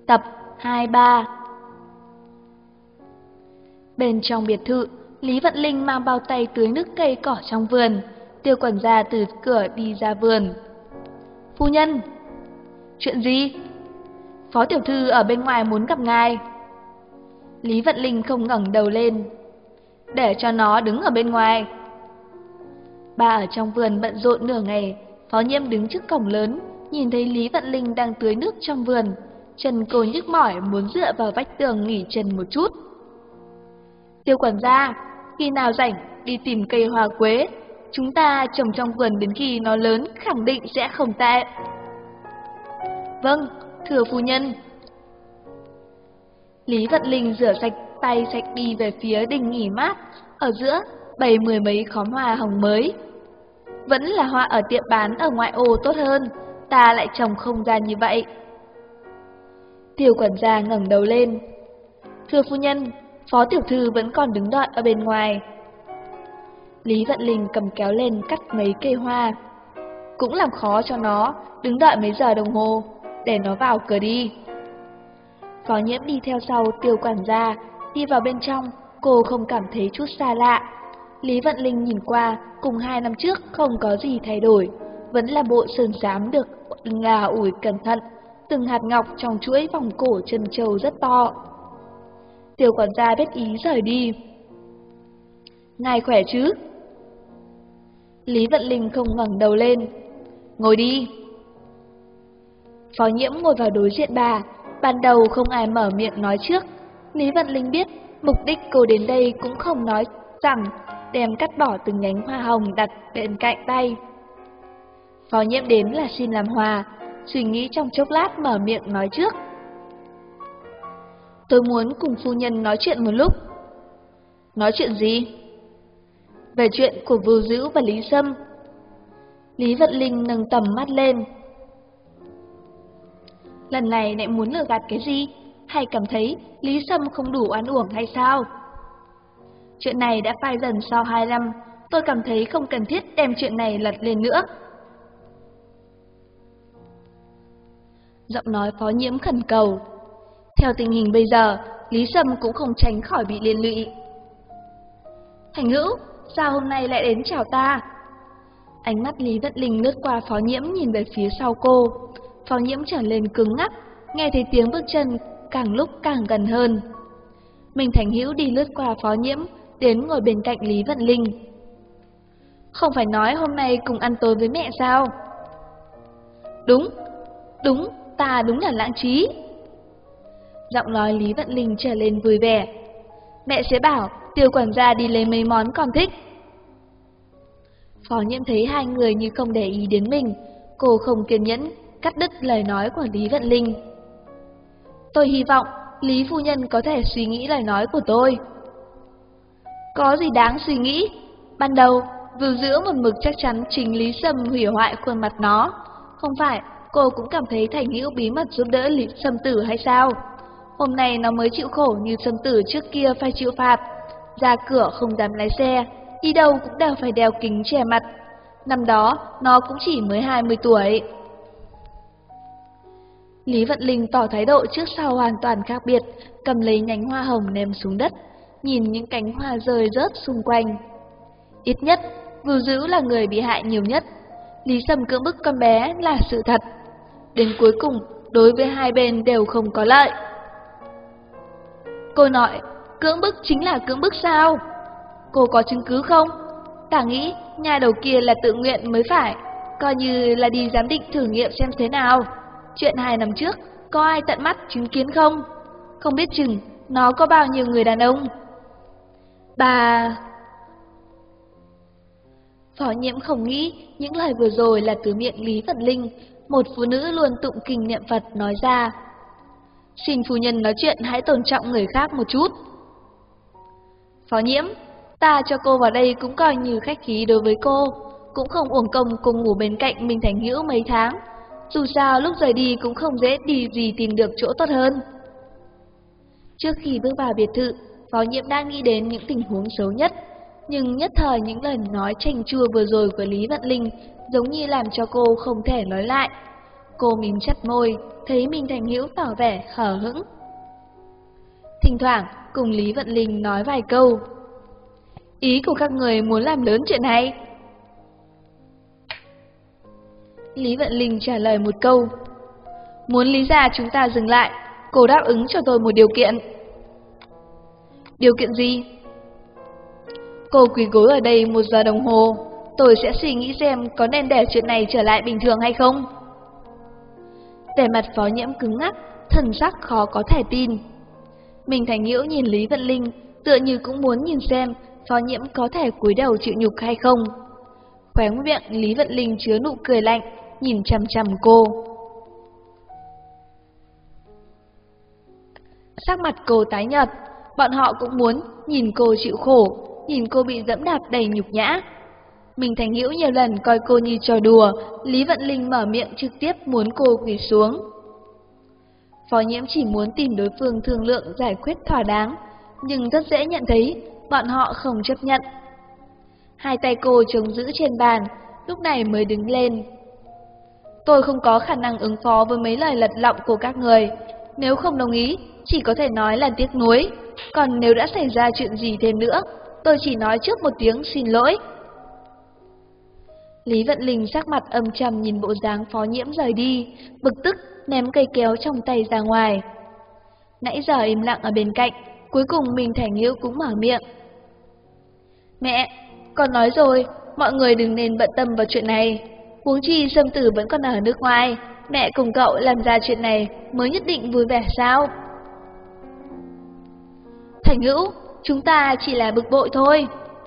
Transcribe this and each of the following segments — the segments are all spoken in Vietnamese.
Tập 23. Bên trong biệt thự, Lý Vận Linh mang bao tay tưới nước cây cỏ trong vườn. Tiêu quản gia từ cửa đi ra vườn. Phu nhân! Chuyện gì? Phó tiểu thư ở bên ngoài muốn gặp ngài. Lý Vận Linh không ngẩng đầu lên. Để cho nó đứng ở bên ngoài. Bà ở trong vườn bận rộn nửa ngày. Phó Nhiễm đứng trước cổng lớn, nhìn thấy Lý Vận Linh đang tưới nước trong vườn. Chân cô nhức mỏi muốn dựa vào vách tường nghỉ chân một chút. Tiêu quản gia, khi nào rảnh đi tìm cây hoa quế, chúng ta trồng trong vườn đến khi nó lớn khẳng định sẽ không tệ. Vâng, thưa phu nhân. Lý Vận Linh rửa sạch tay sạch đi về phía đình nghỉ mát, ở giữa bày mười mấy khóm hoa hồng mới. Vẫn là hoa ở tiệm bán ở ngoại ô tốt hơn, ta lại trồng không gian như vậy. Tiêu quản gia ngẩng đầu lên. Thưa phu nhân, phó tiểu thư vẫn còn đứng đợi ở bên ngoài. Lý Vận Linh cầm kéo lên cắt mấy cây hoa. Cũng làm khó cho nó, đứng đợi mấy giờ đồng hồ, để nó vào cửa đi. Phó Nhiễm đi theo sau Tiêu quản gia, đi vào bên trong, cô không cảm thấy chút xa lạ. Lý Vận Linh nhìn qua, cùng 2 năm trước không có gì thay đổi, vẫn là bộ sườn xám được là ủi cẩn thận, từng hạt ngọc trong chuỗi vòng cổ chân châu rất to. Tiêu quản gia biết ý rời đi. Ngài khỏe chứ? Lý Vận Linh không ngẩng đầu lên. Ngồi đi. Phó Nhiễm ngồi vào đối diện bà. Ban đầu không ai mở miệng nói trước. Lý Vận Linh biết mục đích cô đến đây cũng không nói rằng đem cắt bỏ từng nhánh hoa hồng đặt bên cạnh tay. Phó Nhiễm đến là xin làm hòa, suy nghĩ trong chốc lát mở miệng nói trước. Tôi muốn cùng phu nhân nói chuyện một lúc. Nói chuyện gì? Về chuyện của Vưu Dữ và Lý Sâm. Lý Vận Linh nâng tầm mắt lên. Lần này lại muốn lừa gạt cái gì? Hay cảm thấy Lý Sâm không đủ oan uổng hay sao? Chuyện này đã phai dần sau 2 năm, tôi cảm thấy không cần thiết đem chuyện này lật lên nữa. Giọng nói Phó Nhiễm khẩn cầu. Theo tình hình bây giờ, Lý Sâm cũng không tránh khỏi bị liên lụy. Thành Hữu, sao hôm nay lại đến chào ta? Ánh mắt Lý Vận Linh lướt qua Phó Nhiễm nhìn về phía sau cô. Phó Nhiễm trở lên cứng ngắc, nghe thấy tiếng bước chân càng lúc càng gần hơn. Mình Thành Hữu đi lướt qua Phó Nhiễm, đến ngồi bên cạnh Lý Vận Linh. Không phải nói hôm nay cùng ăn tối với mẹ sao? Đúng, ta đúng là lãng trí. Giọng nói Lý Vận Linh trở lên vui vẻ. Mẹ sẽ bảo Tiêu quản gia đi lấy mấy món con thích. Phó Nhiễm thấy hai người như không để ý đến mình, cô không kiên nhẫn cắt đứt lời nói của Lý Vận Linh. Tôi hy vọng Lý phu nhân có thể suy nghĩ lời nói của tôi. Có gì đáng suy nghĩ? Ban đầu, Vưu Dữ một mực chắc chắn chính Lý Sâm hủy hoại khuôn mặt nó. Không phải cô cũng cảm thấy Thành Hữu bí mật giúp đỡ Lý Sâm Tử hay sao? Hôm nay nó mới chịu khổ như Sâm Tử trước kia phải chịu phạt. Ra cửa không dám lái xe, đi đâu cũng đều phải đeo kính che mặt. Năm đó, nó cũng chỉ mới 20 tuổi. Lý Vận Linh tỏ thái độ trước sau hoàn toàn khác biệt, cầm lấy nhánh hoa hồng ném xuống đất, nhìn những cánh hoa rơi rớt xung quanh. Ít nhất, Vưu Dữ là người bị hại nhiều nhất. Lý Sâm cưỡng bức con bé là sự thật. Đến cuối cùng, đối với hai bên đều không có lợi. Cô nói, cưỡng bức chính là cưỡng bức sao? Cô có chứng cứ không? Ta nghĩ nhà đầu kia là tự nguyện mới phải, coi như là đi giám định thử nghiệm xem thế nào. Chuyện 2 năm trước, có ai tận mắt chứng kiến không? Không biết chừng nó có bao nhiêu người đàn ông. Bà... Phó Nhiễm không nghĩ những lời vừa rồi là từ miệng Lý Vận Linh, một phụ nữ luôn tụng kinh niệm Phật nói ra. Xin phu nhân nói chuyện hãy tôn trọng người khác một chút. Phó Nhiễm, ta cho cô vào đây cũng coi như khách khí đối với cô, cũng không uổng công cùng ngủ bên cạnh Minh Thành Hữu mấy tháng. Dù sao lúc rời đi cũng không dễ đi gì tìm được chỗ tốt hơn. Trước khi bước vào biệt thự, Phó Nhiễm đã nghĩ đến những tình huống xấu nhất, nhưng nhất thời những lời nói chanh chua vừa rồi của Lý Vận Linh giống như làm cho cô không thể nói lại. Cô mím chặt môi, thấy Minh Thành Hữu tỏ vẻ hờ hững. Thỉnh thoảng cùng Lý Vận Linh nói vài câu. Ý của các người muốn làm lớn chuyện này? Lý Vận Linh trả lời một câu. Muốn lý ra chúng ta dừng lại, cô đáp ứng cho tôi một điều kiện. Điều kiện gì? Cô quỳ gối ở đây 1 giờ đồng hồ, tôi sẽ suy nghĩ xem có nên để chuyện này trở lại bình thường hay không. Vẻ mặt Phó Nhiễm cứng ngắc, thần sắc khó có thể tin. Minh Thành Hữu nhìn Lý Vận Linh, tựa như cũng muốn nhìn xem Phó Nhiễm có thể cúi đầu chịu nhục hay không. Khóe miệng Lý Vận Linh chứa nụ cười lạnh, nhìn chằm chằm cô. Sắc mặt cô tái nhợt, bọn họ cũng muốn nhìn cô chịu khổ, nhìn cô bị dẫm đạp đầy nhục nhã. Minh Thành Hữu nhiều lần coi cô như trò đùa, Lý Vận Linh mở miệng trực tiếp muốn cô quỳ xuống. Phó Nhiễm chỉ muốn tìm đối phương thương lượng giải quyết thỏa đáng, nhưng rất dễ nhận thấy bọn họ không chấp nhận. Hai tay cô chống giữ trên bàn, lúc này mới đứng lên. Tôi không có khả năng ứng phó với mấy lời lật lọng của các người, nếu không đồng ý, chỉ có thể nói là tiếc nuối, còn nếu đã xảy ra chuyện gì thêm nữa, tôi chỉ nói trước một tiếng xin lỗi. Lý Vận Linh sắc mặt âm trầm nhìn bộ dáng Phó Nhiễm rời đi, bực tức ném cây kéo trong tay ra ngoài. Nãy giờ im lặng ở bên cạnh, cuối cùng Minh Thành Hữu cũng mở miệng. Mẹ, con nói rồi, mọi người đừng nên bận tâm vào chuyện này. Huống chi Sâm Tử vẫn còn ở nước ngoài, mẹ cùng cậu làm ra chuyện này mới nhất định vui vẻ sao? Thành Hữu, chúng ta chỉ là bực bội thôi.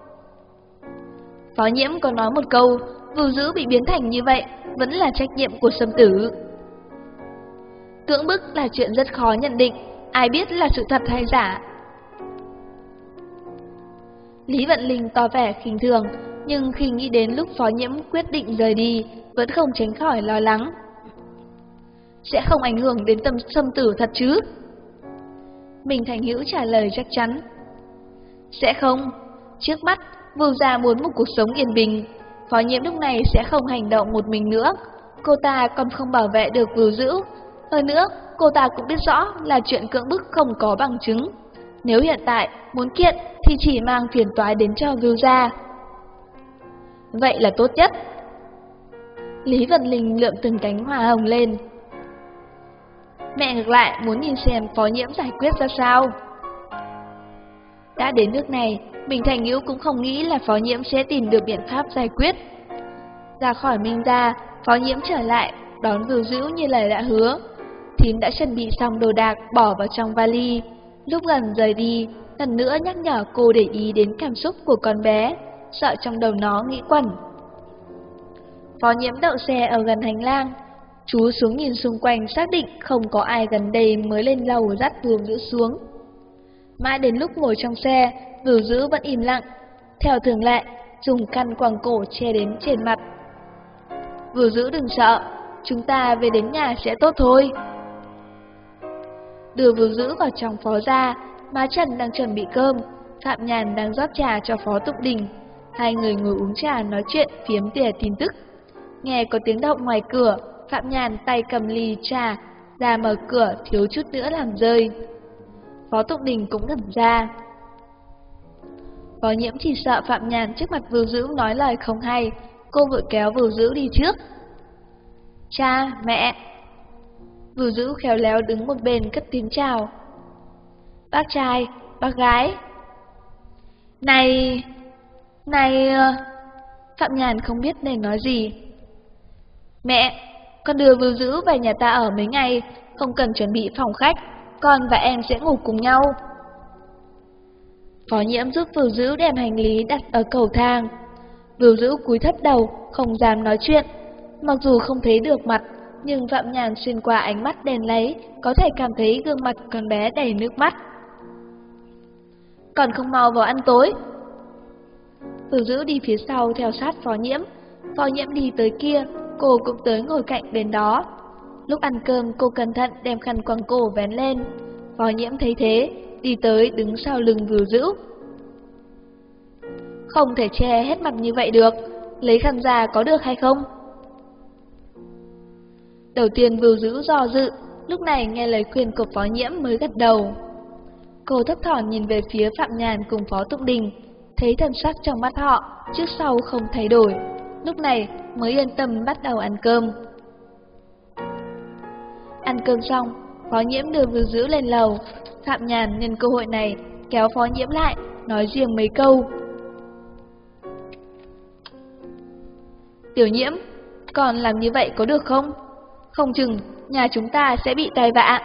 Phó Nhiễm còn nói một câu, Vưu Dữ bị biến thành như vậy vẫn là trách nhiệm của Sâm Tử. Cưỡng bức là chuyện rất khó nhận định, ai biết là sự thật hay giả. Lý Vận Linh tỏ vẻ khinh thường, nhưng khi nghĩ đến lúc Phó Nhiễm quyết định rời đi, vẫn không tránh khỏi lo lắng. Sẽ không ảnh hưởng đến tâm Sâm Tử thật chứ? Minh Thành Hữu trả lời chắc chắn. Sẽ không. Trước mắt, Vưu gia muốn một cuộc sống yên bình, Phó Nhiễm lúc này sẽ không hành động một mình nữa. Cô ta còn không bảo vệ được Vưu Dữ. Hơn nữa, cô ta cũng biết rõ là chuyện cưỡng bức không có bằng chứng. Nếu hiện tại muốn kiện thì chỉ mang phiền toái đến cho Vưu gia. Vậy là tốt nhất. Lý Vận Linh lượm từng cánh hoa hồng lên. Mẹ ngược lại muốn nhìn xem Phó Nhiễm giải quyết ra sao. Đã đến nước này, Minh Thành Hữu cũng không nghĩ là Phó Nhiễm sẽ tìm được biện pháp giải quyết. Ra khỏi Minh gia, Phó Nhiễm trở lại, đón Vưu Dữ như lời đã hứa. Thím đã chuẩn bị xong đồ đạc bỏ vào trong vali. Lúc gần rời đi, lần nữa nhắc nhở cô để ý đến cảm xúc của con bé, sợ trong đầu nó nghĩ quẩn. Phó Nhiễm đậu xe ở gần hành lang. Chú xuống nhìn xung quanh xác định không có ai gần đây mới lên lầu dắt Vưu Dữ xuống. Mãi đến lúc ngồi trong xe, Vưu Dữ vẫn im lặng. Theo thường lệ, dùng khăn quàng cổ che đến trên mặt. Vưu Dữ đừng sợ, chúng ta về đến nhà sẽ tốt thôi. Đưa Vưu Dữ vào trong Phó gia, má Trần đang chuẩn bị cơm, Phạm Nhàn đang rót trà cho Phó Tụng Đình. Hai người ngồi uống trà nói chuyện phiếm tỉa tin tức. Nghe có tiếng động ngoài cửa, Phạm Nhàn tay cầm ly trà, ra mở cửa thiếu chút nữa làm rơi. Phó Tụng Đình cũng ngẩn ra. Phó Nhiễm chỉ sợ Phạm Nhàn trước mặt Vưu Dữ nói lời không hay, cô vội kéo Vưu Dữ đi trước. Cha, mẹ. Vưu Dữ khéo léo đứng một bên cất tiếng chào. Bác trai, bác gái. Này... Phạm Nhàn không biết nên nói gì. Mẹ, con đưa Vưu Dữ về nhà ta ở mấy ngày, không cần chuẩn bị phòng khách, con và em sẽ ngủ cùng nhau. Phó Nhiễm giúp Vưu Dữ đem hành lý đặt ở cầu thang. Vưu Dữ cúi thấp đầu, không dám nói chuyện. Mặc dù không thấy được mặt, nhưng Phạm Nhàn xuyên qua ánh mắt đèn lấy, có thể cảm thấy gương mặt con bé đầy nước mắt. Còn không mau vào ăn tối. Vưu Dữ đi phía sau theo sát Phó Nhiễm. Phó Nhiễm đi tới kia, cô cũng tới ngồi cạnh bên đó. Lúc ăn cơm cô cẩn thận đem khăn quàng cổ vén lên. Phó Nhiễm thấy thế, đi tới đứng sau lưng Vưu Dữ. Không thể che hết mặt như vậy được, lấy khăn ra có được hay không? Đầu tiên Vưu Dữ do dự, lúc này nghe lời khuyên của Phó Nhiễm mới gật đầu. Cô thấp thỏm nhìn về phía Phạm Nhàn cùng Phó Tụng Đình, thấy thần sắc trong mắt họ trước sau không thay đổi, lúc này mới yên tâm bắt đầu ăn cơm. Ăn cơm xong, Phó Nhiễm đưa Vưu Dữ lên lầu. Phạm Nhàn nhân cơ hội này kéo Phó Nhiễm lại, nói riêng mấy câu. Tiểu Nhiễm, còn làm như vậy có được không? Không chừng nhà chúng ta sẽ bị tai vạ.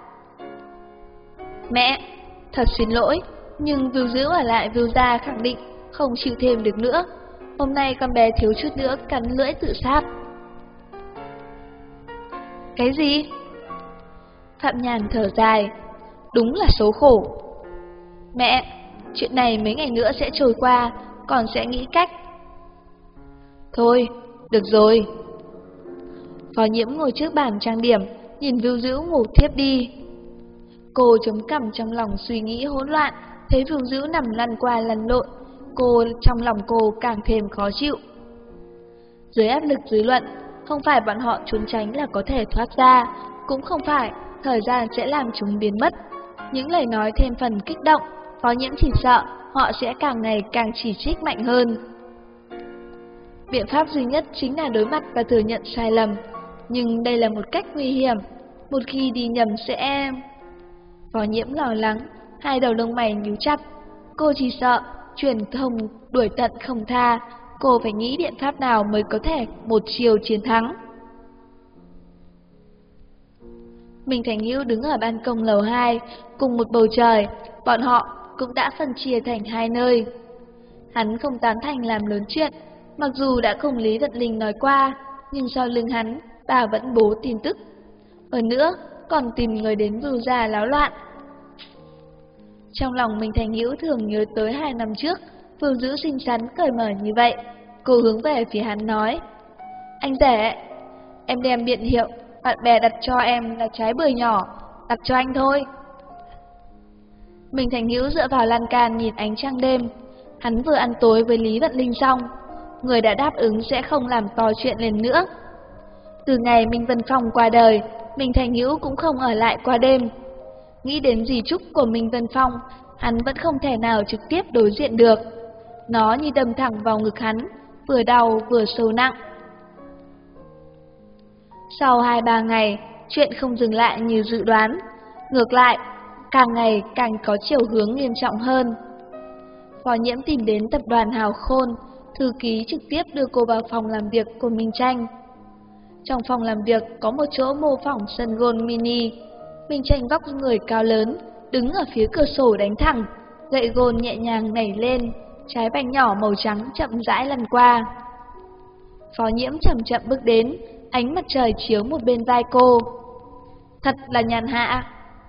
Mẹ, thật xin lỗi, nhưng Vưu Dữ ở lại Vưu gia khẳng định không chịu thêm được nữa. Hôm nay con bé thiếu chút nữa cắn lưỡi tự sát. Cái gì? Phạm Nhàn thở dài, đúng là số khổ. Mẹ, chuyện này mấy ngày nữa sẽ trôi qua, con sẽ nghĩ cách. Thôi, được rồi. Phó Nhiễm ngồi trước bàn trang điểm, nhìn Vưu Dữ ngủ thiếp đi. Cô chống cằm trong lòng suy nghĩ hỗn loạn, thấy Vưu Dữ nằm lăn qua lăn lộn, trong lòng cô càng thêm khó chịu. Dưới áp lực dư luận, không phải bọn họ trốn tránh là có thể thoát ra, cũng không phải thời gian sẽ làm chúng biến mất. Những lời nói thêm phần kích động, Phó Nhiễm chỉ sợ họ sẽ càng ngày càng chỉ trích mạnh hơn. Biện pháp duy nhất chính là đối mặt và thừa nhận sai lầm, nhưng đây là một cách nguy hiểm, một khi đi nhầm sẽ... Phó Nhiễm lo lắng, hai đầu lông mày nhíu chặt, cô chỉ sợ truyền thông đuổi tận không tha, cô phải nghĩ biện pháp nào mới có thể một chiều chiến thắng. Minh Thành Hữu đứng ở ban công lầu 2, cùng một bầu trời, bọn họ cũng đã phân chia thành hai nơi. Hắn không tán thành làm lớn chuyện, mặc dù đã cùng Lý Vận Linh nói qua, nhưng sau lưng hắn, bà vẫn bố tin tức. Hơn nữa, còn tìm người đến Vưu gia láo loạn. Trong lòng Minh Thành Hữu thường nhớ tới 2 năm trước, Vưu Dữ xinh xắn cởi mở như vậy. Cô hướng về phía hắn nói, anh rể, em đem biển hiệu bạn bè đặt cho em là trái bưởi nhỏ, đặt cho anh thôi. Minh Thành Hữu dựa vào lan can nhìn ánh trăng đêm. Hắn vừa ăn tối với Lý Vận Linh xong, người đã đáp ứng sẽ không làm to chuyện lên nữa. Từ ngày Minh Vân Phong qua đời, Minh Thành Hữu cũng không ở lại qua đêm. Nghĩ đến di chúc của Minh Vân Phong, hắn vẫn không thể nào trực tiếp đối diện được. Nó như đâm thẳng vào ngực hắn, vừa đau vừa sâu nặng. Sau 2-3 ngày, chuyện không dừng lại như dự đoán. Ngược lại, càng ngày càng có chiều hướng nghiêm trọng hơn. Phó Nhiễm tìm đến tập đoàn Hào Khôn, thư ký trực tiếp đưa cô vào phòng làm việc của Minh Tranh. Trong phòng làm việc có một chỗ mô phỏng sân golf mini. Minh Tranh vóc người cao lớn, đứng ở phía cửa sổ đánh thẳng, gậy golf nhẹ nhàng nảy lên, trái banh nhỏ màu trắng chậm rãi lăn qua. Phó Nhiễm chậm chậm bước đến, ánh mặt trời chiếu một bên vai cô. Thật là nhàn hạ.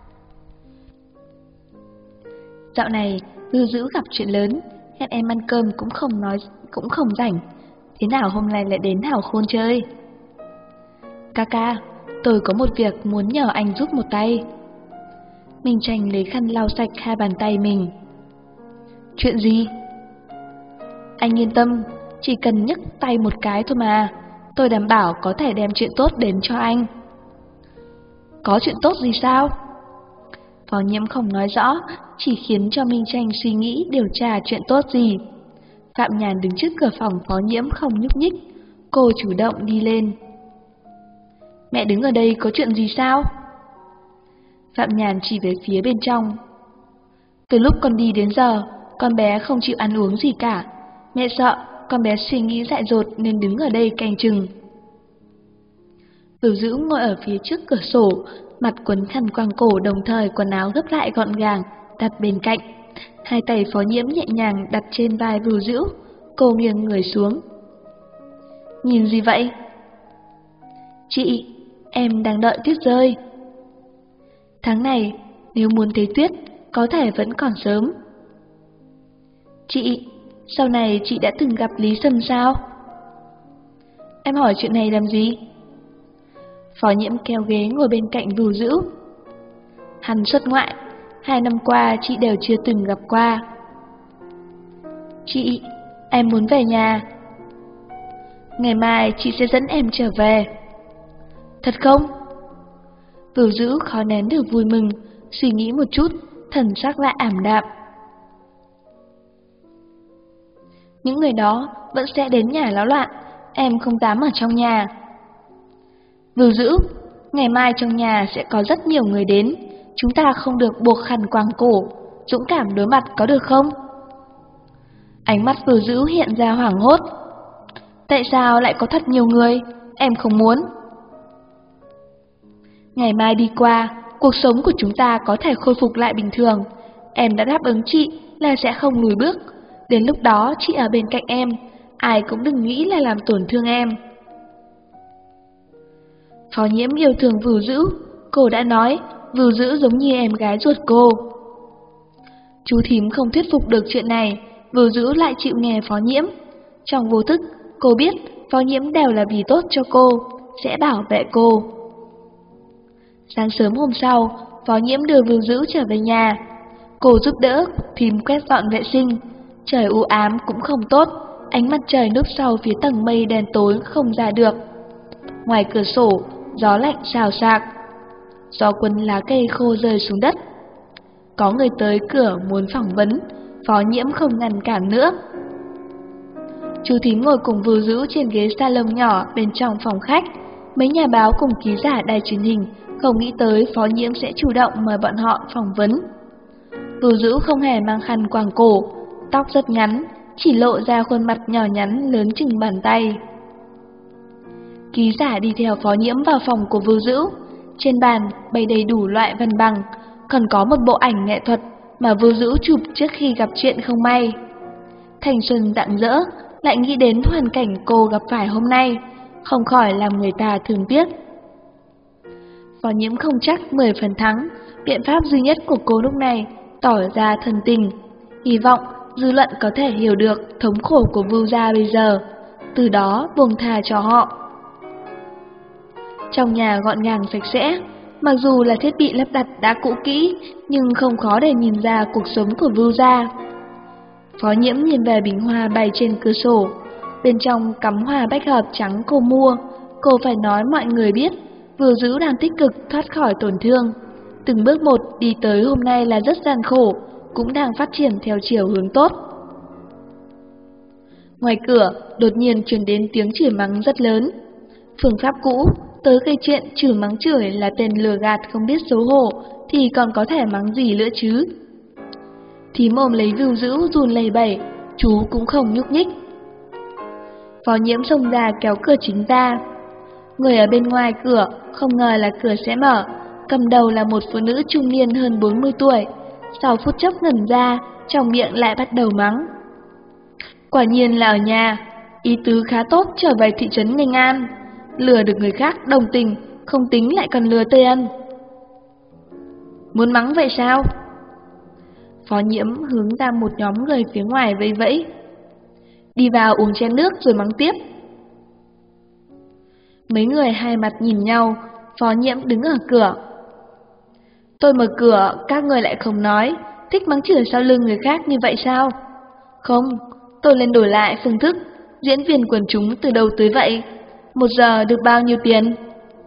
Dạo này, Vưu Dữ gặp chuyện lớn, hẹn em ăn cơm cũng không rảnh. Thế nào hôm nay lại đến Hào Khôn chơi? Ca, tôi có một việc muốn nhờ anh giúp một tay. Minh Tranh lấy khăn lau sạch 2 bàn tay mình. Chuyện gì? Anh yên tâm, chỉ cần nhấc tay một cái thôi mà, tôi đảm bảo có thể đem chuyện tốt đến cho anh. Có chuyện tốt gì sao? Phó Nhiễm không nói rõ, chỉ khiến cho Minh Tranh suy nghĩ điều tra chuyện tốt gì. Phạm Nhàn đứng trước cửa phòng Phó Nhiễm không nhúc nhích, cô chủ động đi lên. Mẹ đứng ở đây có chuyện gì sao? Phạm Nhàn chỉ về phía bên trong. Từ lúc con đi đến giờ, con bé không chịu ăn uống gì cả. Mẹ sợ con bé suy nghĩ dại dột nên đứng ở đây canh chừng. Vưu Dữ ngồi ở phía trước cửa sổ, mặt quấn khăn quàng cổ đồng thời quần áo gấp lại gọn gàng, đặt bên cạnh. Hai tay Phó Nhiễm nhẹ nhàng đặt trên vai Vưu Dữ, cô nghiêng người xuống. Nhìn gì vậy? Chị, em đang đợi tuyết rơi. Tháng này, nếu muốn thấy tuyết, có thể vẫn còn sớm. Chị, sau này chị đã từng gặp Lý Sâm sao? Em hỏi chuyện này làm gì? Phó Nhiễm kéo ghế ngồi bên cạnh Vưu Dữ. Hắn xuất ngoại, 2 năm qua chị đều chưa từng gặp qua. Chị, em muốn về nhà. Ngày mai chị sẽ dẫn em trở về. Thật không? Vưu Dữ khó nén được vui mừng, suy nghĩ một chút, thần sắc lại ảm đạm. Những người đó vẫn sẽ đến nhà náo loạn, em không dám ở trong nhà. Vưu Dữ, ngày mai trong nhà sẽ có rất nhiều người đến, chúng ta không được buộc khăn quàng cổ, dũng cảm đối mặt có được không? Ánh mắt Vưu Dữ hiện ra hoảng hốt. Tại sao lại có thật nhiều người? Em không muốn. Ngày mai đi qua, cuộc sống của chúng ta có thể khôi phục lại bình thường. Em đã đáp ứng chị là sẽ không lùi bước. Đến lúc đó chị ở bên cạnh em, ai cũng đừng nghĩ là làm tổn thương em. Phó Nhiễm yêu thương Vưu Dữ, cô đã nói Vưu Dữ giống như em gái ruột cô. Chú thím không thuyết phục được chuyện này, Vưu Dữ lại chịu nghe Phó Nhiễm. Trong vô thức, cô biết Phó Nhiễm đều là vì tốt cho cô, sẽ bảo vệ cô. Sáng sớm hôm sau, Phó Nhiễm đưa Vưu Dữ trở về nhà. Cô giúp đỡ thím quét dọn vệ sinh. Trời u ám cũng không tốt, ánh mặt trời núp sau phía tầng mây đen tối không ra được. Ngoài cửa sổ, gió lạnh xào xạc. Gió cuốn lá cây khô rơi xuống đất. Có người tới cửa muốn phỏng vấn, Phó Nhiễm không ngăn cản nữa. Chú thím ngồi cùng Vưu Dữ trên ghế salon nhỏ bên trong phòng khách. Mấy nhà báo cùng ký giả đài truyền hình không nghĩ tới Phó Nhiễm sẽ chủ động mời bọn họ phỏng vấn. Vưu Dữ không hề mang khăn quàng cổ, tóc rất ngắn, chỉ lộ ra khuôn mặt nhỏ nhắn lớn chừng bàn tay. Ký giả đi theo Phó Nhiễm vào phòng của Vưu Dữ. Trên bàn bày đầy đủ loại văn bằng, còn có một bộ ảnh nghệ thuật mà Vưu Dữ chụp trước khi gặp chuyện không may. Thanh xuân rạng rỡ, lại nghĩ đến hoàn cảnh cô gặp phải hôm nay, không khỏi làm người ta thương tiếc. Phó Nhiễm không chắc 10 phần thắng, biện pháp duy nhất của cô lúc này tỏ ra thân tình, hy vọng dư luận có thể hiểu được thống khổ của Vưu gia bây giờ, từ đó buông tha cho họ. Trong nhà gọn gàng sạch sẽ, mặc dù là thiết bị lắp đặt đã cũ kỹ, nhưng không khó để nhìn ra cuộc sống của Vưu gia. Phó Nhiễm nhìn về bình hoa bày trên cửa sổ, bên trong cắm hoa bách hợp trắng cô mua. Cô phải nói mọi người biết, Vưu Dữ đang tích cực thoát khỏi tổn thương. Từng bước một đi tới hôm nay là rất gian khổ, cũng đang phát triển theo chiều hướng tốt. Ngoài cửa, đột nhiên truyền đến tiếng chửi mắng rất lớn. Phương pháp cũ, tới gây chuyện chửi mắng chửi là tên lừa gạt không biết xấu hổ, thì còn có thể mắng gì nữa chứ. Thím ôm lấy Vưu Dữ run lẩy bẩy, chú cũng không nhúc nhích. Phó Nhiễm xông ra kéo cửa chính ra. Người ở bên ngoài cửa không ngờ là cửa sẽ mở, cầm đầu là một phụ nữ trung niên hơn 40 tuổi. Sau phút chốc ngẩn ra, trong miệng lại bắt đầu mắng. Quả nhiên là ở nhà, ý tứ khá tốt trở về thị trấn Nghênh An. Lừa được người khác đồng tình, không tính lại còn lừa Tây Ân. Muốn mắng vậy sao? Phó Nhiễm hướng ra một nhóm người phía ngoài vẫy vẫy. Đi vào uống chén nước rồi mắng tiếp. Mấy người hai mặt nhìn nhau, Phó Nhiễm đứng ở cửa. Tôi mở cửa, các người lại không nói, thích mắng chửi sau lưng người khác như vậy sao? Không, tôi lên đổi lại phương thức, diễn viên quần chúng từ đầu tới vậy. 1 giờ được bao nhiêu tiền?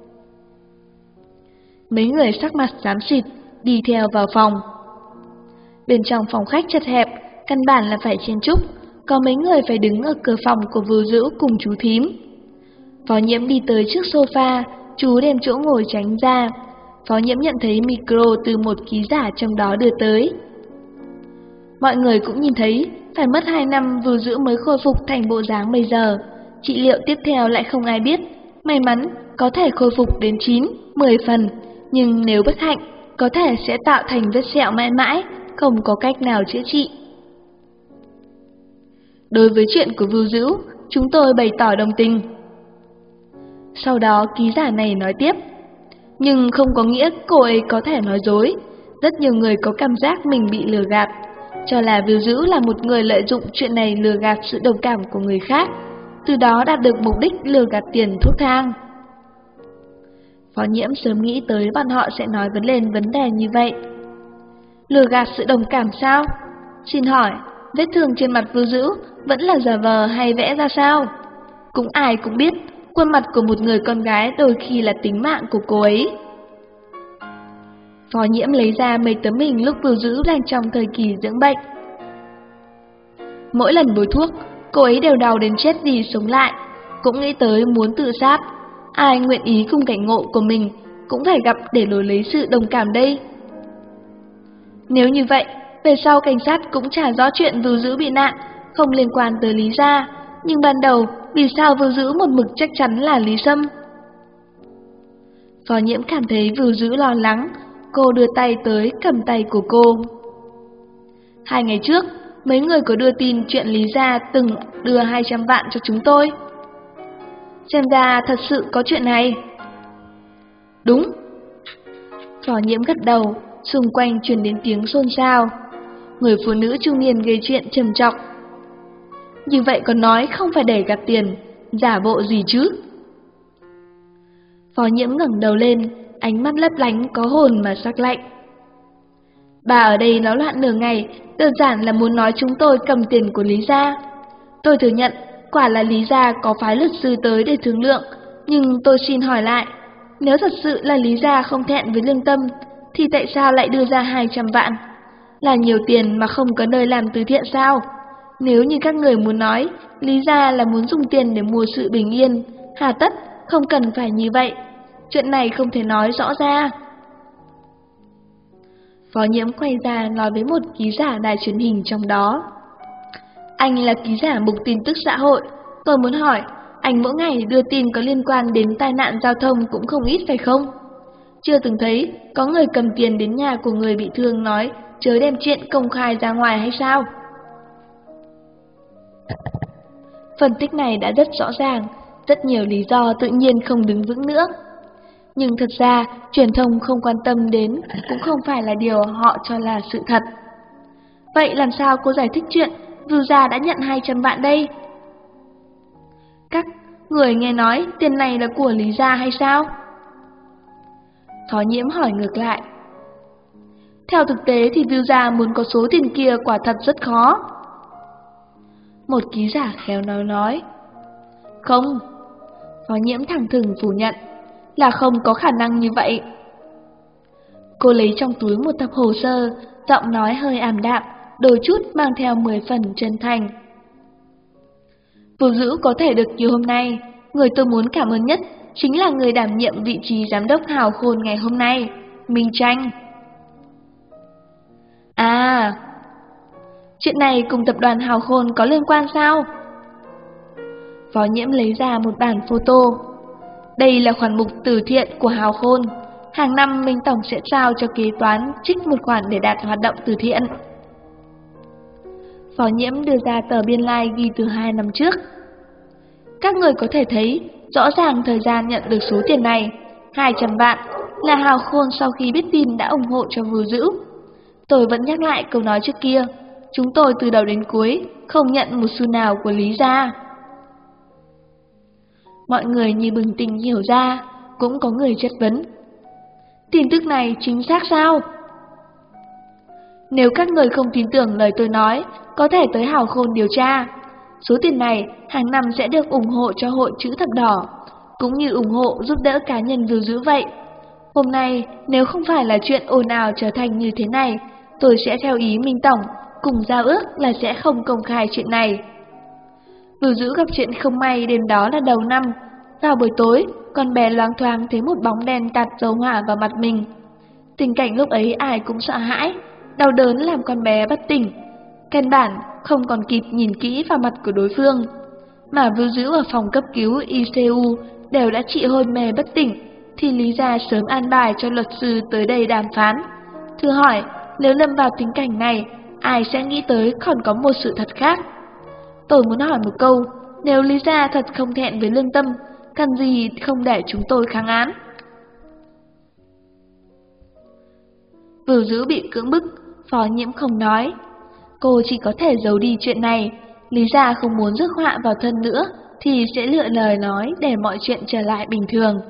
Mấy người sắc mặt xám xịt, đi theo vào phòng. Bên trong phòng khách chật hẹp, căn bản là phải chen chúc, có mấy người phải đứng ở cửa phòng của Vưu Dữ cùng chú thím. Phó Nhiễm đi tới trước sofa, chú đem chỗ ngồi tránh ra. Phó Nhiễm nhận thấy micro từ một ký giả trong đó đưa tới. Mọi người cũng nhìn thấy, phải mất 2 năm Vưu Dữ mới khôi phục thành bộ dáng bây giờ. Trị liệu tiếp theo lại không ai biết, may mắn có thể khôi phục đến 9, 10 phần, nhưng nếu bất hạnh, có thể sẽ tạo thành vết sẹo mãi mãi, không có cách nào chữa trị. Đối với chuyện của Vưu Dữ, chúng tôi bày tỏ đồng tình. Sau đó ký giả này nói tiếp, nhưng không có nghĩa cô ấy có thể nói dối. Rất nhiều người có cảm giác mình bị lừa gạt, cho là Vưu Dữ là một người lợi dụng chuyện này lừa gạt sự đồng cảm của người khác, từ đó đạt được mục đích lừa gạt tiền thuốc thang. Phó Nhiễm sớm nghĩ tới bọn họ sẽ nói lên vấn đề như vậy. Lừa gạt sự đồng cảm sao? Xin hỏi, vết thương trên mặt Vưu Dữ vẫn là giả vờ hay vẽ ra sao? Cũng ai cũng biết, khuôn mặt của một người con gái đôi khi là tính mạng của cô ấy. Phó Nhiễm lấy ra mấy tấm hình lúc Vưu Dữ đang trong thời kỳ dưỡng bệnh. Mỗi lần bôi thuốc, cô ấy đều đau đến chết đi sống lại, cũng nghĩ tới muốn tự sát. Ai nguyện ý cùng cảnh ngộ của mình cũng phải gặp để đổi lấy sự đồng cảm đây. Nếu như vậy, về sau cảnh sát cũng trả rõ chuyện Vưu Dữ bị nạn, không liên quan tới Lý gia. Nhưng ban đầu, vì sao Vưu Dữ một mực chắc chắn là Lý Sâm? Phó Nhiễm cảm thấy Vưu Dữ lo lắng, cô đưa tay tới cầm tay của cô. 2 ngày trước, mấy người có đưa tin chuyện Lý gia từng đưa 200 vạn cho chúng tôi. Xem ra thật sự có chuyện này. Đúng. Phó Nhiễm gật đầu, xung quanh truyền đến tiếng xôn xao. Người phụ nữ trung niên gây chuyện trầm trọng. Như vậy còn nói không phải để gạt tiền, giả bộ gì chứ? Phó Nhiễm ngẩng đầu lên, ánh mắt lấp lánh có hồn mà sắc lạnh. Bà ở đây náo loạn nửa ngày, đơn giản là muốn nói chúng tôi cầm tiền của Lý gia. Tôi thừa nhận, quả là Lý gia có phái luật sư tới để thương lượng, nhưng tôi xin hỏi lại, nếu thật sự là Lý gia không thẹn với lương tâm, thì tại sao lại đưa ra 200 vạn? Là nhiều tiền mà không có nơi làm từ thiện sao? Nếu như các người muốn nói, Lý gia là muốn dùng tiền để mua sự bình yên, hà tất không cần phải như vậy. Chuyện này không thể nói rõ ra. Phó Nhiễm quay ra nói với một ký giả đài truyền hình trong đó. Anh là ký giả mục tin tức xã hội. Tôi muốn hỏi, anh mỗi ngày đưa tin có liên quan đến tai nạn giao thông cũng không ít phải không? Chưa từng thấy có người cầm tiền đến nhà của người bị thương nói chớ đem chuyện công khai ra ngoài hay sao? Phân tích này đã rất rõ ràng, rất nhiều lý do tự nhiên không đứng vững nữa. Nhưng thật ra, truyền thông không quan tâm đến cũng không phải là điều họ cho là sự thật. Vậy làm sao cô giải thích chuyện Vưu gia đã nhận 200 vạn đây? Các người nghe nói tiền này là của Lý gia hay sao? Phó Nhiễm hỏi ngược lại. Theo thực tế thì Vưu gia muốn có số tiền kia quả thật rất khó. Một ký giả khéo nói. Không. Phó Nhiễm thẳng thừng phủ nhận là không có khả năng như vậy. Cô lấy trong túi một tập hồ sơ, giọng nói hơi ảm đạm, đôi chút mang theo 10 phần chân thành. Vưu Dữ có thể được như hôm nay, người tôi muốn cảm ơn nhất chính là người đảm nhiệm vị trí giám đốc Hào Khôn ngày hôm nay, Minh Tranh. À, chuyện này cùng tập đoàn Hào Khôn có liên quan sao? Phó Nhiễm lấy ra một bản photo. Đây là khoản mục từ thiện của Hào Khôn. Hàng năm Minh Tổng sẽ trao cho kế toán trích một khoản để đạt hoạt động từ thiện. Phó Nhiễm đưa ra tờ biên lai ghi từ 2 năm trước. Các người có thể thấy rõ ràng thời gian nhận được số tiền này, 200 vạn, là Hào Khôn sau khi biết tin đã ủng hộ cho Vưu Dữ. Tôi vẫn nhắc lại câu nói trước kia, chúng tôi từ đầu đến cuối không nhận một xu nào của Lý gia. Mọi người như bừng tỉnh hiểu ra, cũng có người chất vấn. Tin tức này chính xác sao? Nếu các người không tin tưởng lời tôi nói, có thể tới Hào Khôn điều tra. Số tiền này hàng năm sẽ được ủng hộ cho Hội Chữ Thập Đỏ, cũng như ủng hộ giúp đỡ cá nhân Vưu Dữ vậy. Hôm nay, nếu không phải là chuyện ồn ào trở thành như thế này, tôi sẽ theo ý Minh Tổng, cùng giao ước là sẽ không công khai chuyện này. Vưu Dữ gặp chuyện không may đêm đó là đầu năm. Vào buổi tối, con bé loáng thoáng thấy một bóng đen tạt dầu hỏa vào mặt mình. Tình cảnh lúc ấy ai cũng sợ hãi, đau đớn làm con bé bất tỉnh. Căn bản không còn kịp nhìn kỹ vào mặt của đối phương. Mà Vưu Dữ ở phòng cấp cứu ICU đều đã trị hôn mê bất tỉnh, thì Lý gia sớm an bài cho luật sư tới đây đàm phán. Thử hỏi, nếu lâm vào tình cảnh này, ai sẽ nghĩ tới còn có một sự thật khác? Tôi muốn hỏi một câu, nếu Lý gia thật không thẹn với lương tâm, cần gì không để chúng tôi kháng án? Vưu Dữ bị cưỡng bức, Phó Nhiễm không nói. Cô chỉ có thể giấu đi chuyện này. Lý gia không muốn rước họa vào thân nữa, thì sẽ lựa lời nói để mọi chuyện trở lại bình thường.